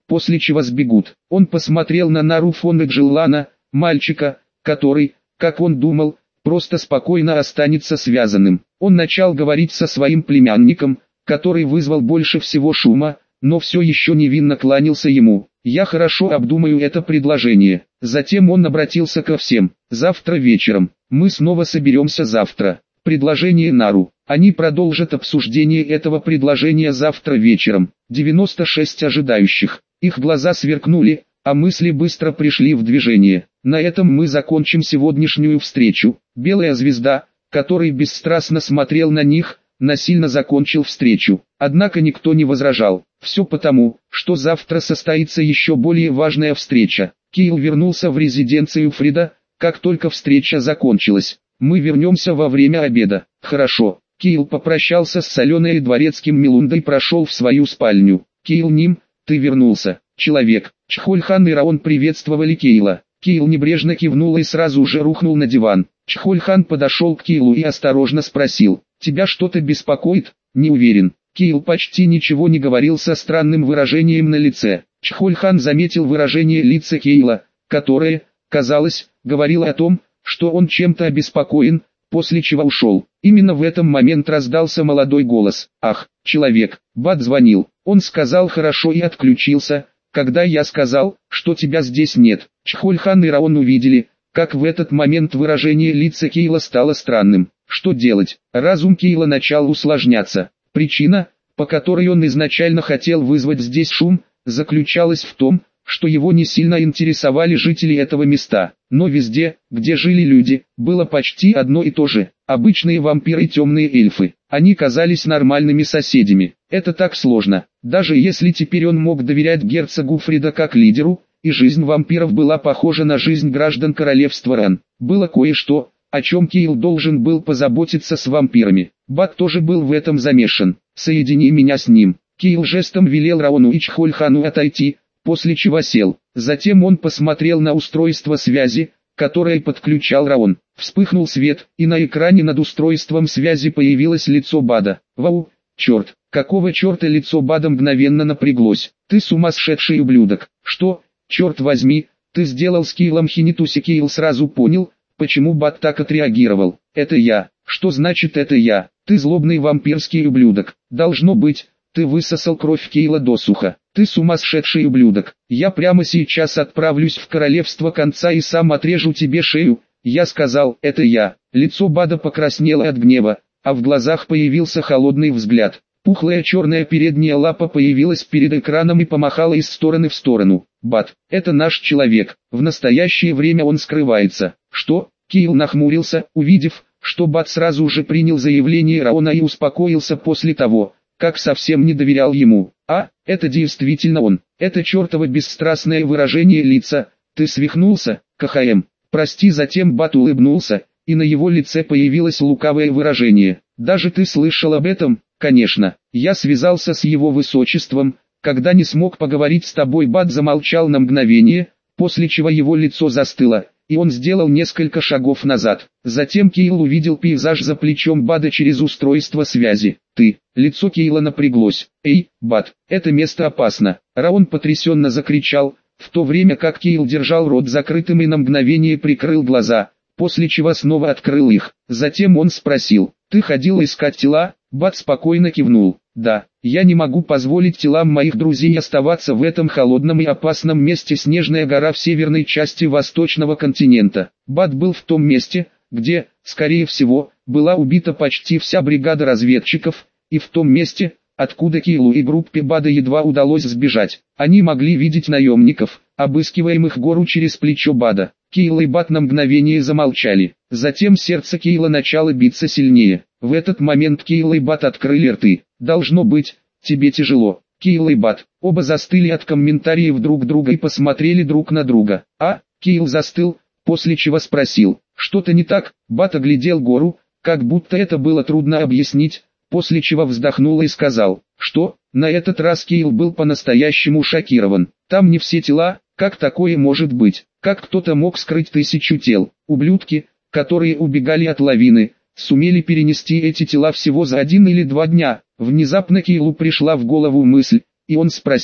Speaker 1: после чего сбегут. Он посмотрел на Нару фон Эджеллана, мальчика, который, как он думал, просто спокойно останется связанным. Он начал говорить со своим племянником, который вызвал больше всего шума, но все еще невинно кланялся ему. «Я хорошо обдумаю это предложение». Затем он обратился ко всем. «Завтра вечером. Мы снова соберемся завтра». Предложение Нару. Они продолжат обсуждение этого предложения завтра вечером. девяносто шесть ожидающих. Их глаза сверкнули, а мысли быстро пришли в движение. На этом мы закончим сегодняшнюю встречу. Белая звезда, который бесстрастно смотрел на них, насильно закончил встречу. Однако никто не возражал. Все потому, что завтра состоится еще более важная встреча. Кайл вернулся в резиденцию Фрида, как только встреча закончилась. «Мы вернемся во время обеда». «Хорошо». Кайл попрощался с Соленой и дворецким Мелундой и прошел в свою спальню. «Кайл Ним, ты вернулся, человек». Чхольхан и Раон приветствовали Кайла. Кайл небрежно кивнул и сразу же рухнул на диван. Чхольхан подошел к Кайлу и осторожно спросил: «Тебя что-то беспокоит?» «Не уверен». Кайл почти ничего не говорил со странным выражением на лице. Чхольхан заметил выражение лица Кайла, которое, казалось, говорило о том, что он чем-то обеспокоен, после чего ушел. Именно в этот момент раздался молодой голос. «Ах, человек, Бат звонил». Он сказал «хорошо» и отключился, когда я сказал, что тебя здесь нет. Чхольхан и Раон увидели, как в этот момент выражение лица Кайла стало странным. Что делать? Разум Кайла начал усложняться. Причина, по которой он изначально хотел вызвать здесь шум, заключалась в том, что его не сильно интересовали жители этого места. Но везде, где жили люди, было почти одно и то же. Обычные вампиры и темные эльфы. Они казались нормальными соседями. Это так сложно. Даже если теперь он мог доверять герцогу Фрида как лидеру, и жизнь вампиров была похожа на жизнь граждан королевства Рен. Было кое-что, о чем Кайл должен был позаботиться с вампирами. Бат тоже был в этом замешан. «Соедини меня с ним». Кайл жестом велел Раону и Чхольхану отойти, после чего сел. Затем он посмотрел на устройство связи, которое подключал Раон. Вспыхнул свет, и на экране над устройством связи появилось лицо Бада. «Вау, черт, какого черта?» Лицо Бада мгновенно напряглось. «Ты сумасшедший ублюдок». «Что, черт возьми, ты сделал с Кайлом Хинитуси?» Кайл сразу понял, почему Бад так отреагировал. «Это я». «Что значит это я? Ты злобный вампирский ублюдок. Должно быть, ты высосал кровь Кайла досуха. Ты сумасшедший ублюдок. Я прямо сейчас отправлюсь в королевство конца и сам отрежу тебе шею». Я сказал, это я. Лицо Бада покраснело от гнева, а в глазах появился холодный взгляд. Пухлая черная передняя лапа появилась перед экраном и помахала из стороны в сторону. «Бад, это наш человек. В настоящее время он скрывается». «Что?» Кайл нахмурился, увидев, что Бад сразу же принял заявление Раона и успокоился после того, как совсем не доверял ему. «А, это действительно он. Это чертово бесстрастное выражение лица. Ты свихнулся, КХМ?» «Прости». Затем Бат улыбнулся, и на его лице появилось лукавое выражение. «Даже ты слышал об этом?» «Конечно. Я связался с его высочеством, когда не смог поговорить с тобой». Бат замолчал на мгновение, после чего его лицо застыло, и он сделал несколько шагов назад. Затем Кайл увидел пейзаж за плечом Бада через устройство связи. «Ты». Лицо Кайла напряглось. «Эй, Бад, это место опасно». Раон потрясенно закричал, в то время как Кайл держал рот закрытым и на мгновение прикрыл глаза, после чего снова открыл их. Затем он спросил: «Ты ходил искать тела?» Бад спокойно кивнул. «Да, я не могу позволить телам моих друзей оставаться в этом холодном и опасном месте. Снежная гора в северной части восточного континента». Бад был в том месте, где, скорее всего, была убита почти вся бригада разведчиков, и в том месте, откуда Кайлу и группе Бада едва удалось сбежать. Они могли видеть наемников, обыскиваемых гору через плечо Бада. Кайл и Бад на мгновение замолчали. Затем сердце Кайла начало биться сильнее. В этот момент Кайл и Бад открыли рты. «Должно быть, тебе тяжело». Кайл и Бад оба застыли от комментариев друг друга и посмотрели друг на друга. «А?» Кайл застыл, после чего спросил: «Что-то не так?» Бад оглядел гору, как будто это было трудно объяснить, после чего вздохнул и сказал: «Что?» На этот раз Кайл был по-настоящему шокирован. «Там не все тела, как такое может быть? Как кто-то мог скрыть тысячу тел? Ублюдки, которые убегали от лавины, сумели перенести эти тела всего за один или два дня». Внезапно Кайлу пришла в голову мысль, и он спросил: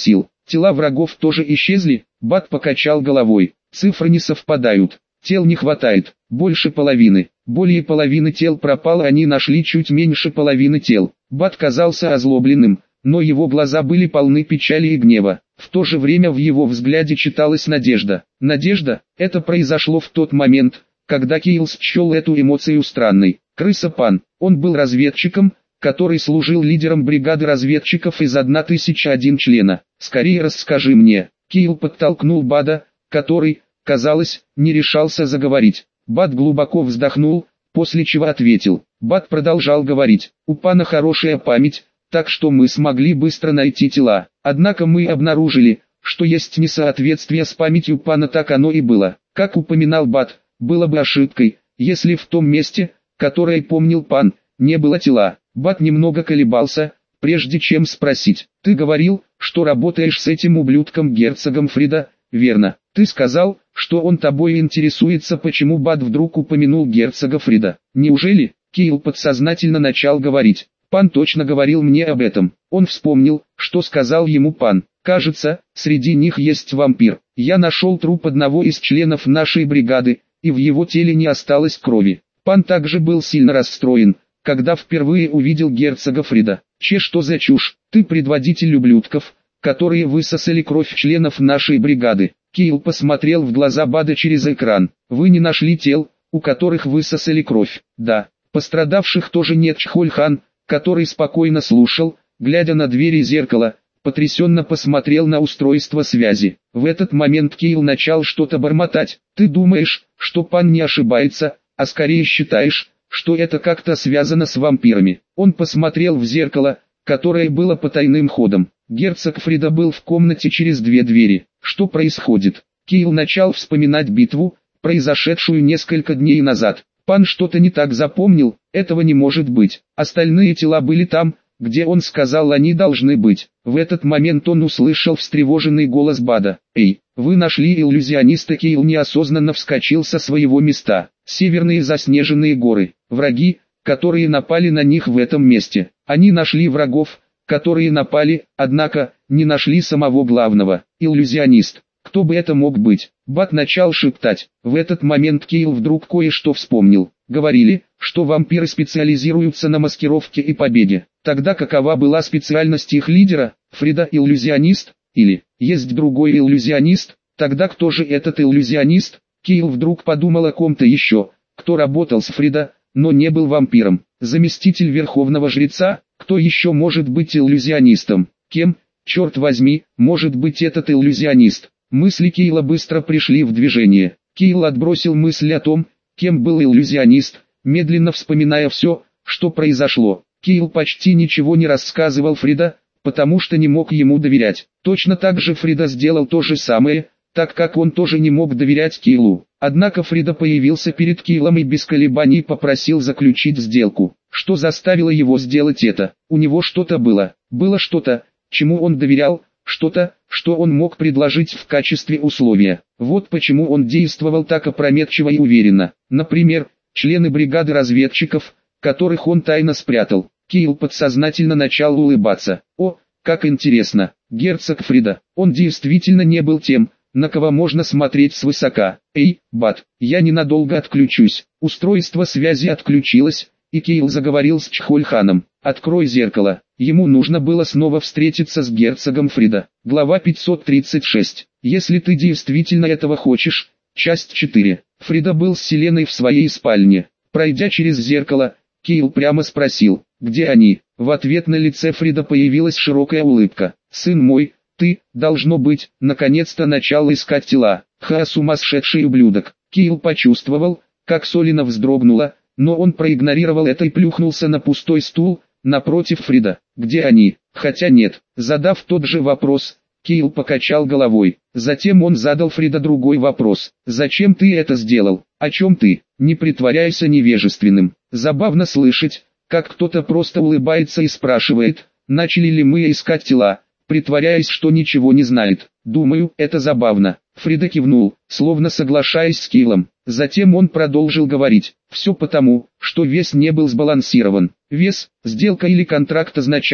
Speaker 1: Тела врагов тоже исчезли? Бат покачал головой. Цифры не совпадают. Тел не хватает. Больше половины. Более половины тел пропало, они нашли чуть меньше половины тел. Бат казался озлобленным, но его глаза были полны печали и гнева. В то же время в его взгляде читалась надежда. Надежда, это произошло в тот момент, когда Кейлс счел эту эмоцию странной. Крыса Пан, он был разведчиком, который служил лидером бригады разведчиков из тысячи один члена. «Скорее расскажи мне». Кейл подтолкнул Бада, который, казалось, не решался заговорить. Бад глубоко вздохнул, после чего ответил. Бад продолжал говорить. «У Пана хорошая память, так что мы смогли быстро найти тела. Однако мы обнаружили, что есть несоответствие с памятью Пана, так оно и было. Как упоминал Бад, было бы ошибкой, если в том месте, которое помнил Пан, не было тела». Бад немного колебался, прежде чем спросить. «Ты говорил, что работаешь с этим ублюдком герцогом Фрида, верно? Ты сказал, что он тобой интересуется». Почему Бад вдруг упомянул герцога Фрида? Неужели? Кейл подсознательно начал говорить. Пан точно говорил мне об этом. Он вспомнил, что сказал ему Пан. Кажется, среди них есть вампир. Я нашел труп одного из членов нашей бригады, и в его теле не осталось крови. Пан также был сильно расстроен, когда впервые увидел герцога Фрида. Че, что за чушь? Ты предводитель ублюдков, которые высосали кровь членов нашей бригады. Кейл посмотрел в глаза Бада через экран. Вы не нашли тел, у которых высосали кровь? Да. Пострадавших тоже нет. Чхольхан, который спокойно слушал, глядя на двери зеркала, потрясенно посмотрел на устройство связи. В этот момент Кейл начал что-то бормотать. Ты думаешь, что Пан не ошибается, а скорее считаешь, что это как-то связано с вампирами. Он посмотрел в зеркало, которое было потайным ходом. Герцог Фрида был в комнате через две двери. Что происходит? Кейл начал вспоминать битву, произошедшую несколько дней назад. Пан что-то не так запомнил, этого не может быть. Остальные тела были там, где он сказал они должны быть. В этот момент он услышал встревоженный голос Бада. «Эй, вы нашли иллюзиониста?» Кейл неосознанно вскочил со своего места. Северные заснеженные горы. Враги, которые напали на них в этом месте. Они нашли врагов, которые напали, однако, не нашли самого главного. Иллюзионист. Кто бы это мог быть? Бат начал шептать. В этот момент Кейл вдруг кое-что вспомнил. Говорили, что вампиры специализируются на маскировке и побеге. Тогда какова была специальность их лидера? Фрида иллюзионист? Или есть другой иллюзионист? Тогда кто же этот иллюзионист? Кейл вдруг подумал о ком-то еще, кто работал с Фрида, но не был вампиром. Заместитель верховного жреца? Кто еще может быть иллюзионистом? Кем, черт возьми, может быть этот иллюзионист? Мысли Кейла быстро пришли в движение. Кейл отбросил мысль о том, кем был иллюзионист, медленно вспоминая все, что произошло. Кейл почти ничего не рассказывал Фрида, потому что не мог ему доверять. Точно так же Фрида сделал то же самое, так как он тоже не мог доверять Кейлу. Однако Фрида появился перед Кейлом и без колебаний попросил заключить сделку. Что заставило его сделать это? У него что-то было. Было что-то, чему он доверял, что-то, что он мог предложить в качестве условия. Вот почему он действовал так опрометчиво и уверенно. Например, члены бригады разведчиков, которых он тайно спрятал. Кейл подсознательно начал улыбаться. О, как интересно, герцог Фрида, он действительно не был тем, на кого можно смотреть свысока. Эй, Бат, я ненадолго отключусь. Устройство связи отключилось, и Кейл заговорил с Чхольханом. Открой зеркало. Ему нужно было снова встретиться с герцогом Фрида. Глава пятьсот тридцать шесть. Если ты действительно этого хочешь. Часть четыре. Фрида был с Селеной в своей спальне. Пройдя через зеркало, Кейл прямо спросил, где они? В ответ на лице Фрида появилась широкая улыбка. Сын мой, ты, должно быть, наконец-то начал искать тела. Ха, сумасшедший ублюдок. Кейл почувствовал, как Солина вздрогнула, но он проигнорировал это и плюхнулся на пустой стул, напротив Фрида. Где они? Хотя нет. Задав тот же вопрос, Кейл покачал головой. Затем он задал Фрида другой вопрос. Зачем ты это сделал? О чем ты? Не притворяйся невежественным. Забавно слышать, как кто-то просто улыбается и спрашивает, начали ли мы искать тела, притворяясь, что ничего не знает. Думаю, это забавно. Фрида кивнул, словно соглашаясь с Кейлом. Затем он продолжил говорить. Все потому, что вес не был сбалансирован. Вес, сделка или контракт означает,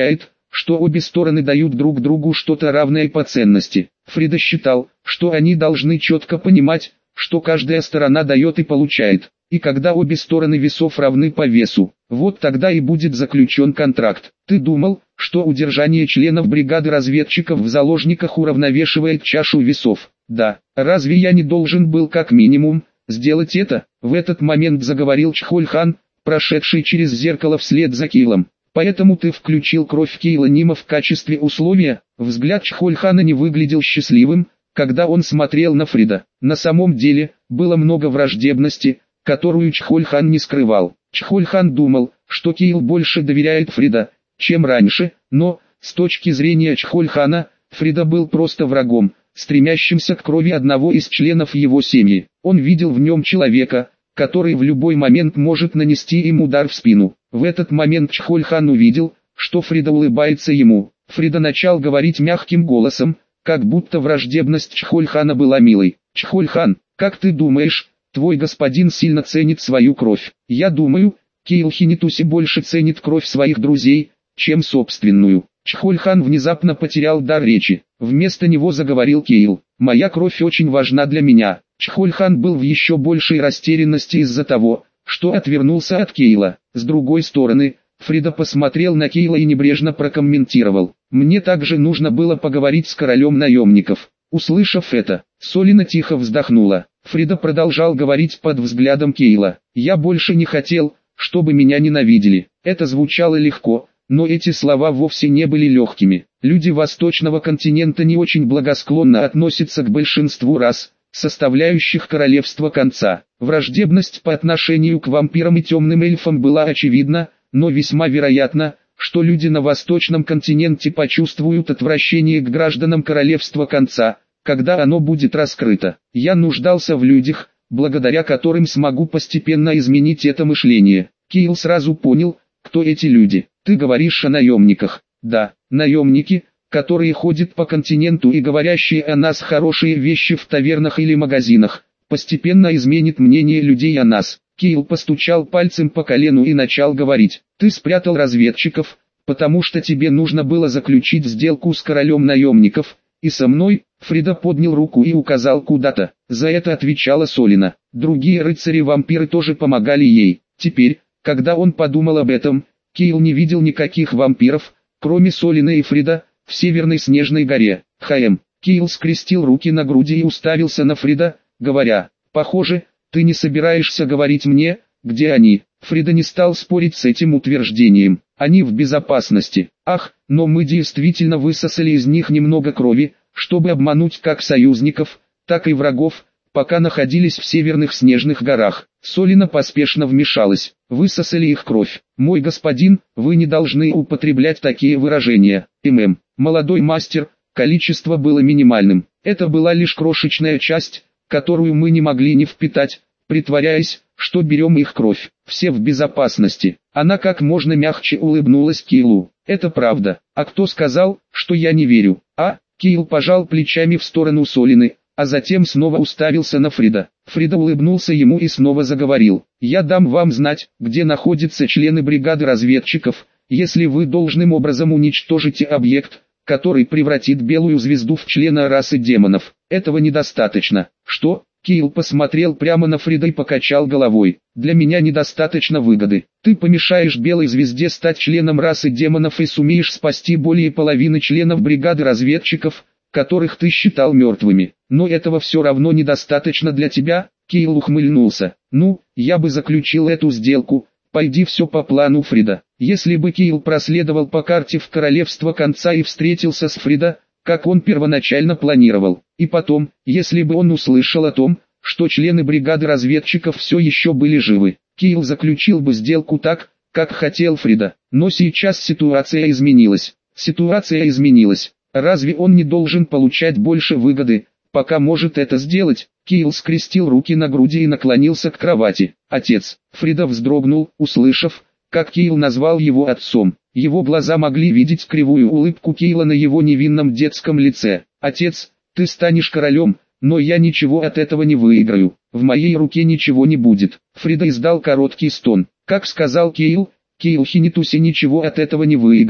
Speaker 1: что обе стороны дают друг другу что-то равное по ценности. Фрида считал, что они должны четко понимать, что каждая сторона дает и получает. И когда обе стороны весов равны по весу, вот тогда и будет заключен контракт. Ты думал, что удержание членов бригады разведчиков в заложниках уравновешивает чашу весов? Да, разве я не должен был как минимум сделать это? В этот момент заговорил Чхоль-хан, прошедший через зеркало вслед за Кейлом. Поэтому ты включил кровь Кейла Нима в качестве условия? Взгляд Чхоль-хана не выглядел счастливым, когда он смотрел на Фрида. На самом деле, было много враждебности, которую Чхоль-хан не скрывал. Чхоль-хан думал, что Кейл больше доверяет Фрида, чем раньше, но, с точки зрения Чхоль-хана, Фрида был просто врагом, стремящимся к крови одного из членов его семьи. Он видел в нем человека, который в любой момент может нанести им удар в спину. В этот момент Чхоль-хан увидел, что Фрида улыбается ему. Фрида начал говорить мягким голосом, как будто враждебность Чхоль-хана была милой. «Чхоль-хан, как ты думаешь, твой господин сильно ценит свою кровь?» «Я думаю, Кейл Хинитуси больше ценит кровь своих друзей, чем собственную». Чхоль-хан внезапно потерял дар речи. Вместо него заговорил Кейл. «Моя кровь очень важна для меня». Чхоль-хан был в еще большей растерянности из-за того, что отвернулся от Кейла. С другой стороны, Фрида посмотрел на Кейла и небрежно прокомментировал: «Мне также нужно было поговорить с королем наемников». Услышав это, Солина тихо вздохнула. Фрида продолжал говорить под взглядом Кейла. «Я больше не хотел, чтобы меня ненавидели». Это звучало легко, но эти слова вовсе не были легкими. Люди восточного континента не очень благосклонно относятся к большинству рас, составляющих королевство конца. Враждебность по отношению к вампирам и темным эльфам была очевидна, но весьма вероятно, что люди на восточном континенте почувствуют отвращение к гражданам королевства конца, когда оно будет раскрыто. Я нуждался в людях, благодаря которым смогу постепенно изменить это мышление. Кейл сразу понял, кто эти люди. Ты говоришь о наемниках. Да, наемники, которые ходят по континенту и говорящие о нас хорошие вещи в тавернах или магазинах, постепенно изменит мнение людей о нас. Кейл постучал пальцем по колену и начал говорить: «Ты спрятал разведчиков, потому что тебе нужно было заключить сделку с королем наемников, и со мной». Фрида поднял руку и указал куда-то. За это отвечала Солина. Другие рыцари-вампиры тоже помогали ей. Теперь, когда он подумал об этом, Кейл не видел никаких вампиров, кроме Солины и Фрида, в Северной Снежной горе. «Хаем». Кейл скрестил руки на груди и уставился на Фрида, говоря: «Похоже, ты не собираешься говорить мне, где они». Фрида не стал спорить с этим утверждением. «Они в безопасности». «Ах, но мы действительно высосали из них немного крови, чтобы обмануть как союзников, так и врагов, пока находились в Северных Снежных горах». Солина поспешно вмешалась. «Высосали их кровь. Мой господин, вы не должны употреблять такие выражения. ММ. Молодой мастер, количество было минимальным. Это была лишь крошечная часть, которую мы не могли не впитать, притворяясь, что берем их кровь. Все в безопасности». Она как можно мягче улыбнулась Кейлу. «Это правда. А кто сказал, что я не верю?» «А?» Кейл пожал плечами в сторону Солины, а затем снова уставился на Фрида. Фрида улыбнулся ему и снова заговорил: «Я дам вам знать, где находятся члены бригады разведчиков, если вы должным образом уничтожите объект, который превратит белую звезду в члена расы демонов. Этого недостаточно». «Что?» Кейл посмотрел прямо на Фрида и покачал головой. «Для меня недостаточно выгоды. Ты помешаешь белой звезде стать членом расы демонов и сумеешь спасти более половины членов бригады разведчиков, которых ты считал мертвыми. Но этого все равно недостаточно для тебя». Кейл ухмыльнулся. «Ну, я бы заключил эту сделку, пойди все по плану Фрида». Если бы Кейл проследовал по карте в королевство конца и встретился с Фрида, как он первоначально планировал, и потом, если бы он услышал о том, что члены бригады разведчиков все еще были живы, Кейл заключил бы сделку так, как хотел Фрида. Но сейчас ситуация изменилась. Ситуация изменилась. Разве он не должен получать больше выгоды, пока может это сделать? Кейл скрестил руки на груди и наклонился к кровати. «Отец». Фрида вздрогнул, услышав, как Кейл назвал его отцом. Его глаза могли видеть кривую улыбку Кейла на его невинном детском лице. «Отец, ты станешь королем, но я ничего от этого не выиграю. В моей руке ничего не будет». Фрида издал короткий стон. Как сказал Кейл, Кейл Хинитуси ничего от этого не выиграет.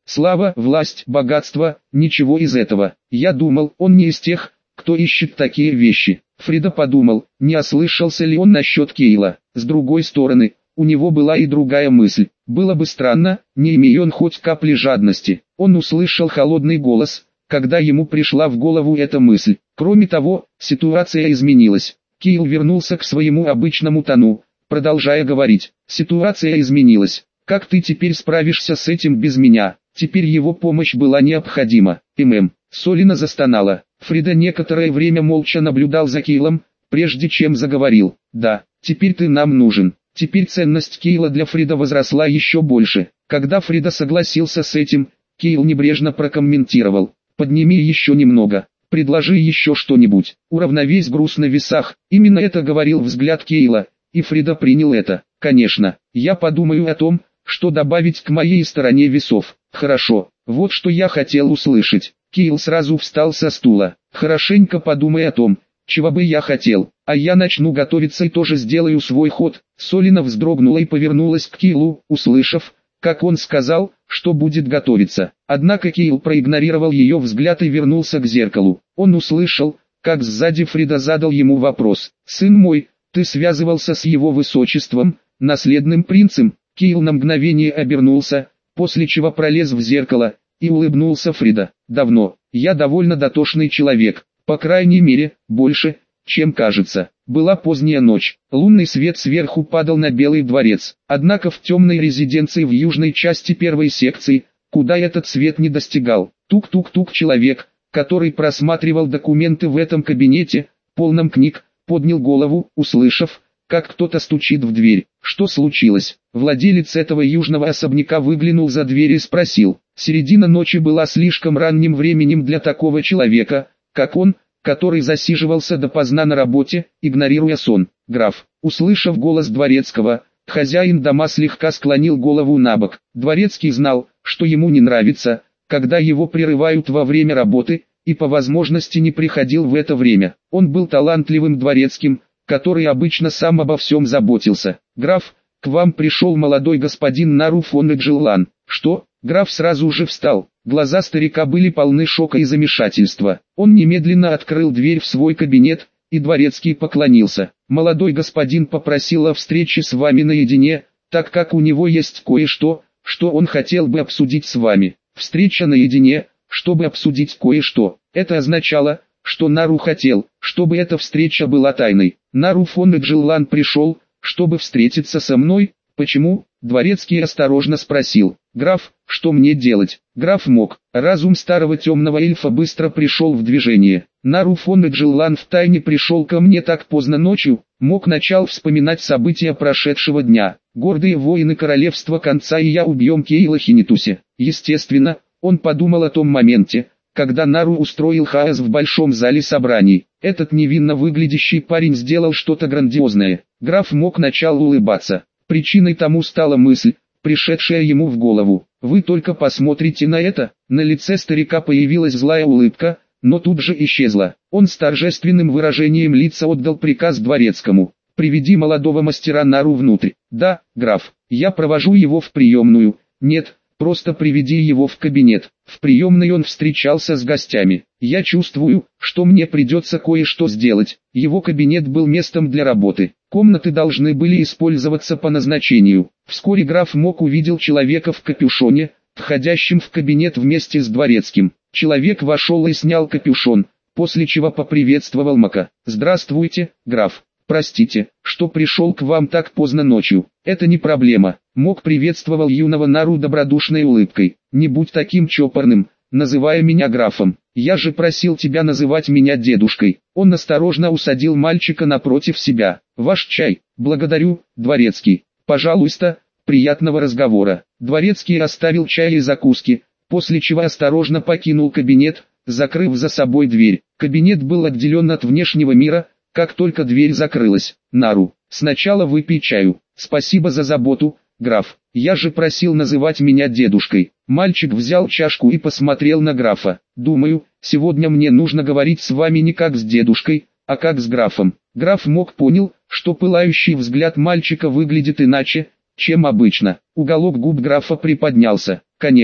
Speaker 1: Слава, власть, богатство, ничего из этого. Я думал, он не из тех, кто ищет такие вещи. Фрида подумал, не ослышался ли он насчет Кейла. С другой стороны, у него была и другая мысль. Было бы странно, не имея он хоть капли жадности. Он услышал холодный голос, когда ему пришла в голову эта мысль. Кроме того, ситуация изменилась. Кейл вернулся к своему обычному тону, продолжая говорить. Ситуация изменилась. Как ты теперь справишься с этим без меня? Теперь его помощь была необходима. ММ. Солина застонала. Фрида некоторое время молча наблюдал за Кейлом, прежде чем заговорил. Да, теперь ты нам нужен. Теперь ценность Кейла для Фрида возросла еще больше. Когда Фрида согласился с этим, Кейл небрежно прокомментировал. Подними еще немного. Предложи еще что-нибудь. Уравновесь груз на весах. Именно это говорил взгляд Кейла, и Фрида принял это. Конечно, я подумаю о том, что добавить к моей стороне весов. Хорошо, вот что я хотел услышать. Кейл сразу встал со стула. Хорошенько подумай о том, чего бы я хотел, а я начну готовиться и тоже сделаю свой ход. Солина вздрогнула и повернулась к Кейлу, услышав, как он сказал, что будет готовиться. Однако Кейл проигнорировал ее взгляд и вернулся к зеркалу. Он услышал, как сзади Фрида задал ему вопрос. «Сын мой, ты связывался с его высочеством, наследным принцем?» Кейл на мгновение обернулся, после чего пролез в зеркало, и улыбнулся Фрида. «Давно. Я довольно дотошный человек, по крайней мере, больше, чем кажется». Была поздняя ночь, лунный свет сверху падал на Белый дворец, однако в темной резиденции в южной части первой секции, куда этот свет не достигал, тук-тук-тук человек, который просматривал документы в этом кабинете, полном книг, поднял голову, услышав, как кто-то стучит в дверь. Что случилось? Владелец этого южного особняка выглянул за дверь и спросил. Середина ночи была слишком ранним временем для такого человека, как он, который засиживался допоздна на работе, игнорируя сон. Граф, услышав голос дворецкого, хозяин дома слегка склонил голову набок. Дворецкий знал, что ему не нравится, когда его прерывают во время работы, и по возможности не приходил в это время. Он был талантливым дворецким, который обычно сам обо всем заботился. «Граф, к вам пришел молодой господин Нару фон Эджеллан». «Что?» Граф сразу же встал. Глаза старика были полны шока и замешательства. Он немедленно открыл дверь в свой кабинет, и дворецкий поклонился. «Молодой господин попросил о встрече с вами наедине, так как у него есть кое-что, что он хотел бы обсудить с вами». Встреча наедине, чтобы обсудить кое-что. Это означало, что Нару хотел, чтобы эта встреча была тайной. Нару фон Эджеллан пришел, чтобы встретиться со мной. Почему? Дворецкий осторожно спросил. «Граф, что мне делать?» Граф мог. Разум старого темного эльфа быстро пришел в движение. Нару фон Эджеллан втайне пришел ко мне так поздно ночью, мог начал вспоминать события прошедшего дня. Гордые воины королевства конца и я убьем Кейла Хинитусе. Естественно, он подумал о том моменте, когда Нару устроил хаос в большом зале собраний. Этот невинно выглядящий парень сделал что-то грандиозное. Граф мог начал улыбаться. Причиной тому стала мысль, пришедшая ему в голову. Вы только посмотрите на это. На лице старика появилась злая улыбка, но тут же исчезла. Он с торжественным выражением лица отдал приказ дворецкому. «Приведи молодого мастера Нару внутрь». «Да, граф, я провожу его в приемную». «Нет, просто приведи его в кабинет». В приемной он встречался с гостями. «Я чувствую, что мне придется кое-что сделать». Его кабинет был местом для работы. Комнаты должны были использоваться по назначению. Вскоре граф Мок увидел человека в капюшоне, входящим в кабинет вместе с дворецким. Человек вошел и снял капюшон, после чего поприветствовал Мока. «Здравствуйте, граф. Простите, что пришел к вам так поздно ночью. Это не проблема». Мок приветствовал юного Нару добродушной улыбкой. «Не будь таким чопорным, называя меня графом. Я же просил тебя называть меня дедушкой». Он осторожно усадил мальчика напротив себя. «Ваш чай». «Благодарю, дворецкий. Пожалуйста, приятного разговора». Дворецкий оставил чай и закуски, после чего осторожно покинул кабинет, закрыв за собой дверь. Кабинет был отделен от внешнего мира, как только дверь закрылась. «Нару, сначала выпей чаю. Спасибо за заботу, граф. Я же просил называть меня дедушкой». Мальчик взял чашку и посмотрел на графа. «Думаю, сегодня мне нужно говорить с вами не как с дедушкой, а как с графом». Граф Мок понял, что пылающий взгляд мальчика выглядит иначе, чем обычно. Уголок губ графа приподнялся. «Конечно,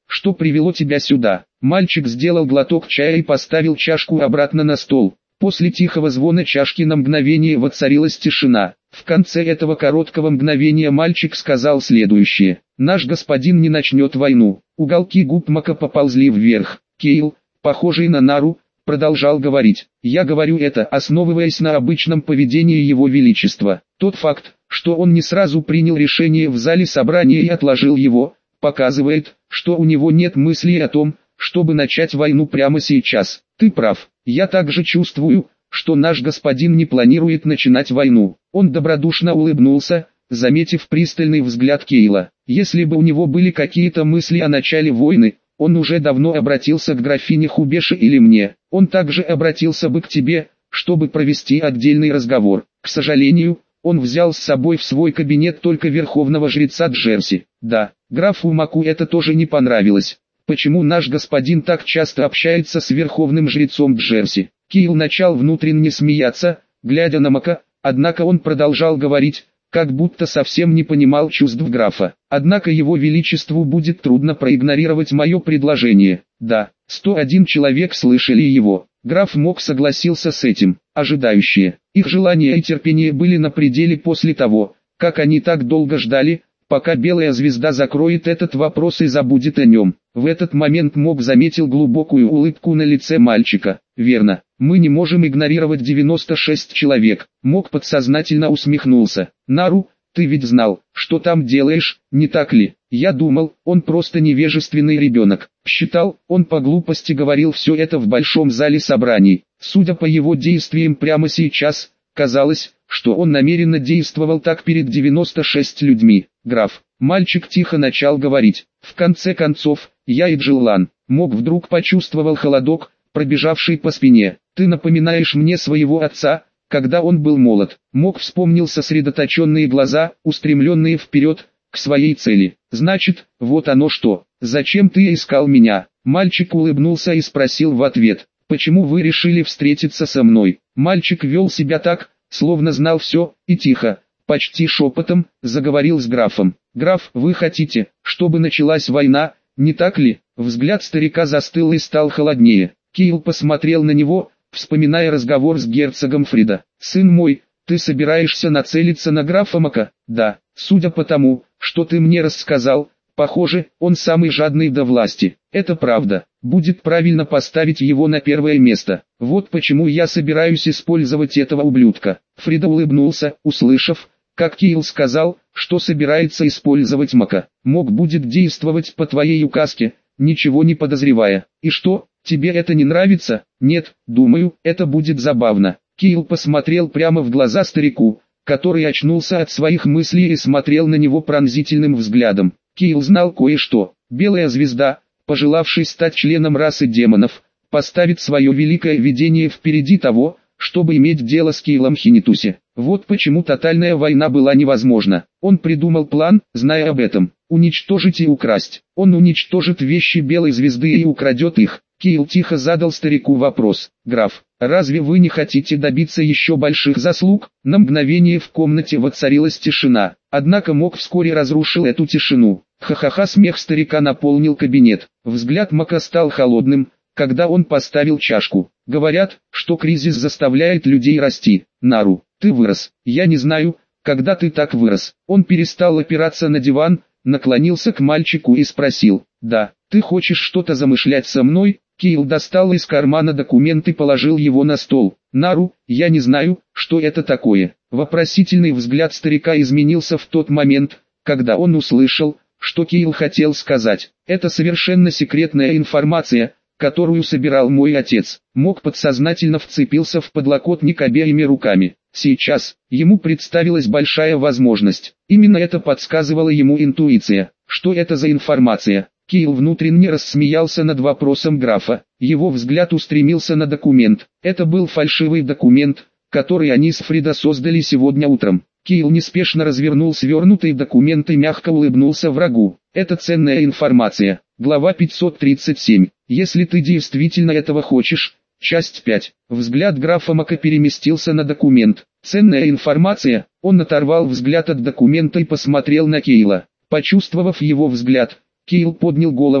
Speaker 1: что привело тебя сюда?» Мальчик сделал глоток чая и поставил чашку обратно на стол. После тихого звона чашки на мгновение воцарилась тишина. В конце этого короткого мгновения мальчик сказал следующее: «Наш господин не начнет войну». Уголки губ Мака поползли вверх. Кейл, похожий на Нару, продолжал говорить: «Я говорю это, основываясь на обычном поведении его величества. Тот факт, что он не сразу принял решение в зале собрания и отложил его, показывает, что у него нет мысли о том, чтобы начать войну прямо сейчас. Ты прав. Я также чувствую, что наш господин не планирует начинать войну». Он добродушно улыбнулся, заметив пристальный взгляд Кейла. Если бы у него были какие-то мысли о начале войны, он уже давно обратился к графине Хубеше или мне. Он также обратился бы к тебе, чтобы провести отдельный разговор. К сожалению, он взял с собой в свой кабинет только верховного жреца Джерси. Да, графу Маку это тоже не понравилось. Почему наш господин так часто общается с верховным жрецом Джерси? Кейл начал внутренне смеяться, глядя на Мака, однако он продолжал говорить, как будто совсем не понимал чувств графа. Однако его величеству будет трудно проигнорировать мое предложение. Да, сто один человек слышали его. Граф Мок согласился с этим. Ожидающие, их желания и терпение были на пределе после того, как они так долго ждали, пока Белая Звезда закроет этот вопрос и забудет о нем. В этот момент Мок заметил глубокую улыбку на лице мальчика. «Верно, мы не можем игнорировать девяносто шесть человек». Мок подсознательно усмехнулся. «Нару, ты ведь знал, что там делаешь, не так ли? Я думал, он просто невежественный ребенок. Считал, он по глупости говорил все это в большом зале собраний. Судя по его действиям прямо сейчас, казалось, что он намеренно действовал так перед девяноста шестью людьми. Граф». Мальчик тихо начал говорить. «В конце концов, я и Джилан». Мок вдруг почувствовал холодок, пробежавший по спине. «Ты напоминаешь мне своего отца, когда он был молод». Мок вспомнил сосредоточенные глаза, устремленные вперед, к своей цели. «Значит, вот оно что. Зачем ты искал меня?» Мальчик улыбнулся и спросил в ответ: «Почему вы решили встретиться со мной?» Мальчик вел себя так, словно знал все, и тихо, почти шепотом, заговорил с графом. «Граф, вы хотите, чтобы началась война, не так ли?» Взгляд старика застыл и стал холоднее. Кейл посмотрел на него, вспоминая разговор с герцогом Фрида. «Сын мой, ты собираешься нацелиться на графа Мака?» «Да, судя по тому, что ты мне рассказал, похоже, он самый жадный до власти. Это правда. Будет правильно поставить его на первое место. Вот почему я собираюсь использовать этого ублюдка». Фрида улыбнулся, услышав, как Кейл сказал, что собирается использовать Мака. «Мок будет действовать по твоей указке, ничего не подозревая. И что, тебе это не нравится?» «Нет, думаю, это будет забавно». Кейл посмотрел прямо в глаза старику, который очнулся от своих мыслей и смотрел на него пронзительным взглядом. Кейл знал кое-что. Белая Звезда, пожелавший стать членом расы демонов, поставит свое великое видение впереди того, чтобы иметь дело с Кейлом Хинитуси. Вот почему тотальная война была невозможна. Он придумал план, зная об этом. Уничтожить и украсть. Он уничтожит вещи Белой Звезды и украдет их. Кейл тихо задал старику вопрос. «Граф, разве вы не хотите добиться еще больших заслуг?» На мгновение в комнате воцарилась тишина. Однако Мок вскоре разрушил эту тишину. Ха-ха-ха, смех старика наполнил кабинет. Взгляд Мака стал холодным, когда он поставил чашку. «Говорят, что кризис заставляет людей расти. Нару, ты вырос. Я не знаю, когда ты так вырос». Он перестал опираться на диван, наклонился к мальчику и спросил: «Да, ты хочешь что-то замышлять со мной?» Кейл достал из кармана документ и положил его на стол. «Нару, я не знаю, что это такое». Вопросительный взгляд старика изменился в тот момент, когда он услышал, что Кейл хотел сказать. «Это совершенно секретная информация, которую собирал мой отец». Мок подсознательно вцепился в подлокотник обеими руками. Сейчас, ему представилась большая возможность. Именно это подсказывала ему интуиция. Что это за информация? Кейл внутренне рассмеялся над вопросом графа. Его взгляд устремился на документ. Это был фальшивый документ, который они с Фрида создали сегодня утром. Кейл неспешно развернул свернутый документ и мягко улыбнулся врагу. «Это ценная информация». Глава пятьсот тридцать семь. «Если ты действительно этого хочешь». Часть пять. Взгляд графа Мака переместился на документ. «Ценная информация». Он оторвал взгляд от документа и посмотрел на Кейла. Почувствовав его взгляд, Кейл поднял голову,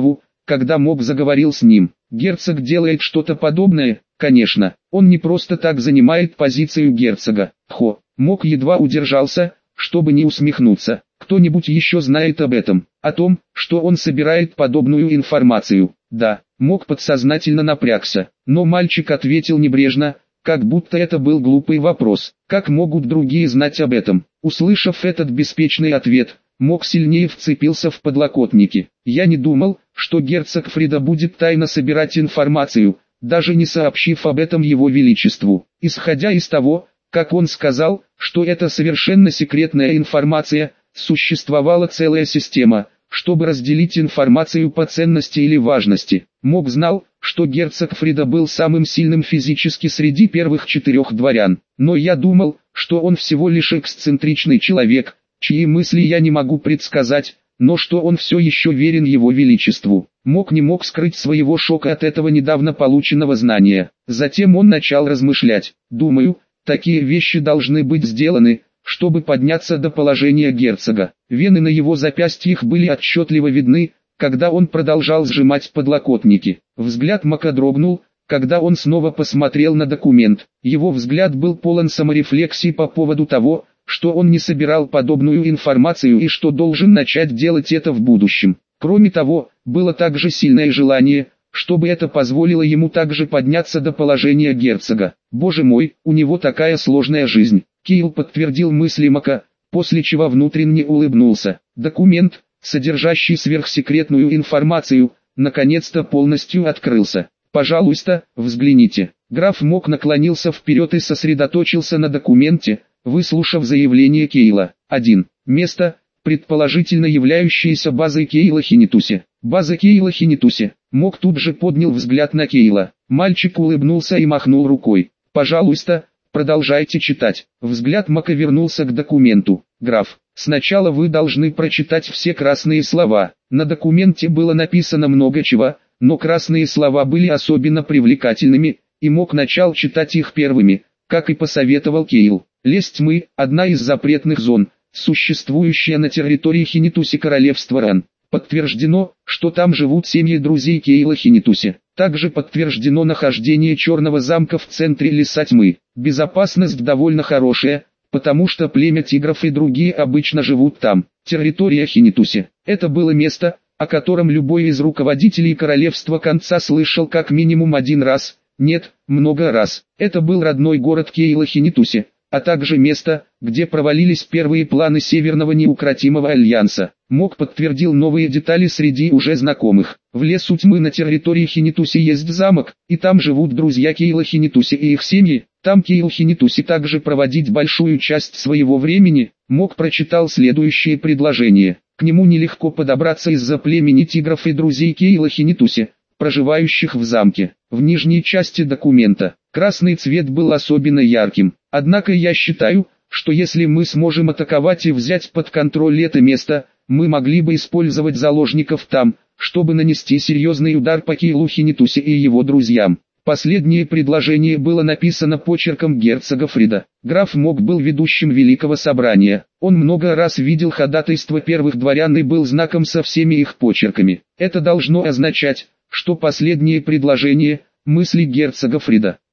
Speaker 1: когда Мок заговорил с ним. Герцог делает что-то подобное, конечно, он не просто так занимает позицию герцога. Хо, Мок едва удержался, чтобы не усмехнуться. Кто-нибудь еще знает об этом, о том, что он собирает подобную информацию? Да, Мок подсознательно напрягся, но мальчик ответил небрежно, как будто это был глупый вопрос. Как могут другие знать об этом? Услышав этот беспечный ответ, Мок сильнее вцепился в подлокотники. Я не думал, что герцог Фрида будет тайно собирать информацию, даже не сообщив об этом его величеству. Исходя из того, как он сказал, что это совершенно секретная информация, существовала целая система, чтобы разделить информацию по ценности или важности. Мок знал, что герцог Фрида был самым сильным физически среди первых четырех дворян, но я думал, что он всего лишь эксцентричный человек, чьи мысли я не могу предсказать, но что он все еще верен его величеству. Мок не мог скрыть своего шока от этого недавно полученного знания. Затем он начал размышлять. Думаю, такие вещи должны быть сделаны, чтобы подняться до положения герцога. Вены на его запястьях были отчетливо видны, когда он продолжал сжимать подлокотники. Взгляд Мока дрогнул, когда он снова посмотрел на документ. Его взгляд был полон саморефлексии по поводу того, что он не собирал подобную информацию и что должен начать делать это в будущем. Кроме того, было также сильное желание, чтобы это позволило ему также подняться до положения герцога. Боже мой, у него такая сложная жизнь. Кейл подтвердил мысли Мока, после чего внутренне улыбнулся. Документ, содержащий сверхсекретную информацию, наконец-то полностью открылся. Пожалуйста, взгляните. Граф Мок наклонился вперед и сосредоточился на документе, выслушав заявление Кейла. один. Место, предположительно являющееся базой Кейла Хинитуси. База Кейла Хинитуси. Мок тут же поднял взгляд на Кейла. Мальчик улыбнулся и махнул рукой. Пожалуйста, продолжайте читать. Взгляд Мока вернулся к документу. Граф, сначала вы должны прочитать все красные слова. На документе было написано много чего, но красные слова были особенно привлекательными, и Мок начал читать их первыми, как и посоветовал Кейл. Лес тьмы – одна из запретных зон, существующая на территории Хинитуси королевства Ран. Подтверждено, что там живут семьи друзей Кейла Хинитуси. Также подтверждено нахождение Черного замка в центре леса тьмы. Безопасность довольно хорошая, потому что племя тигров и другие обычно живут там. Территория Хинитуси – это было место, о котором любой из руководителей королевства конца слышал как минимум один раз, нет, много раз. Это был родной город Кейла Хинитуси, а также место, где провалились первые планы Северного неукротимого альянса. Мок подтвердил новые детали среди уже знакомых. В лесу тьмы на территории Хинитуси есть замок, и там живут друзья Кейла Хинитуси и их семьи. Там Кейл Хинитуси также проводить большую часть своего времени. Мок прочитал следующее предложение. К нему нелегко подобраться из-за племени тигров и друзей Кейла Хинитуси, проживающих в замке. В нижней части документа красный цвет был особенно ярким. Однако я считаю, что если мы сможем атаковать и взять под контроль это место, мы могли бы использовать заложников там, чтобы нанести серьезный удар по Кейлу Хинитуси и его друзьям. Последнее предложение было написано почерком герцога Фрида. Граф Мок был ведущим Великого Собрания. Он много раз видел ходатайство первых дворян и был знаком со всеми их почерками. Это должно означать, что последнее предложение – мысли герцога Фрида.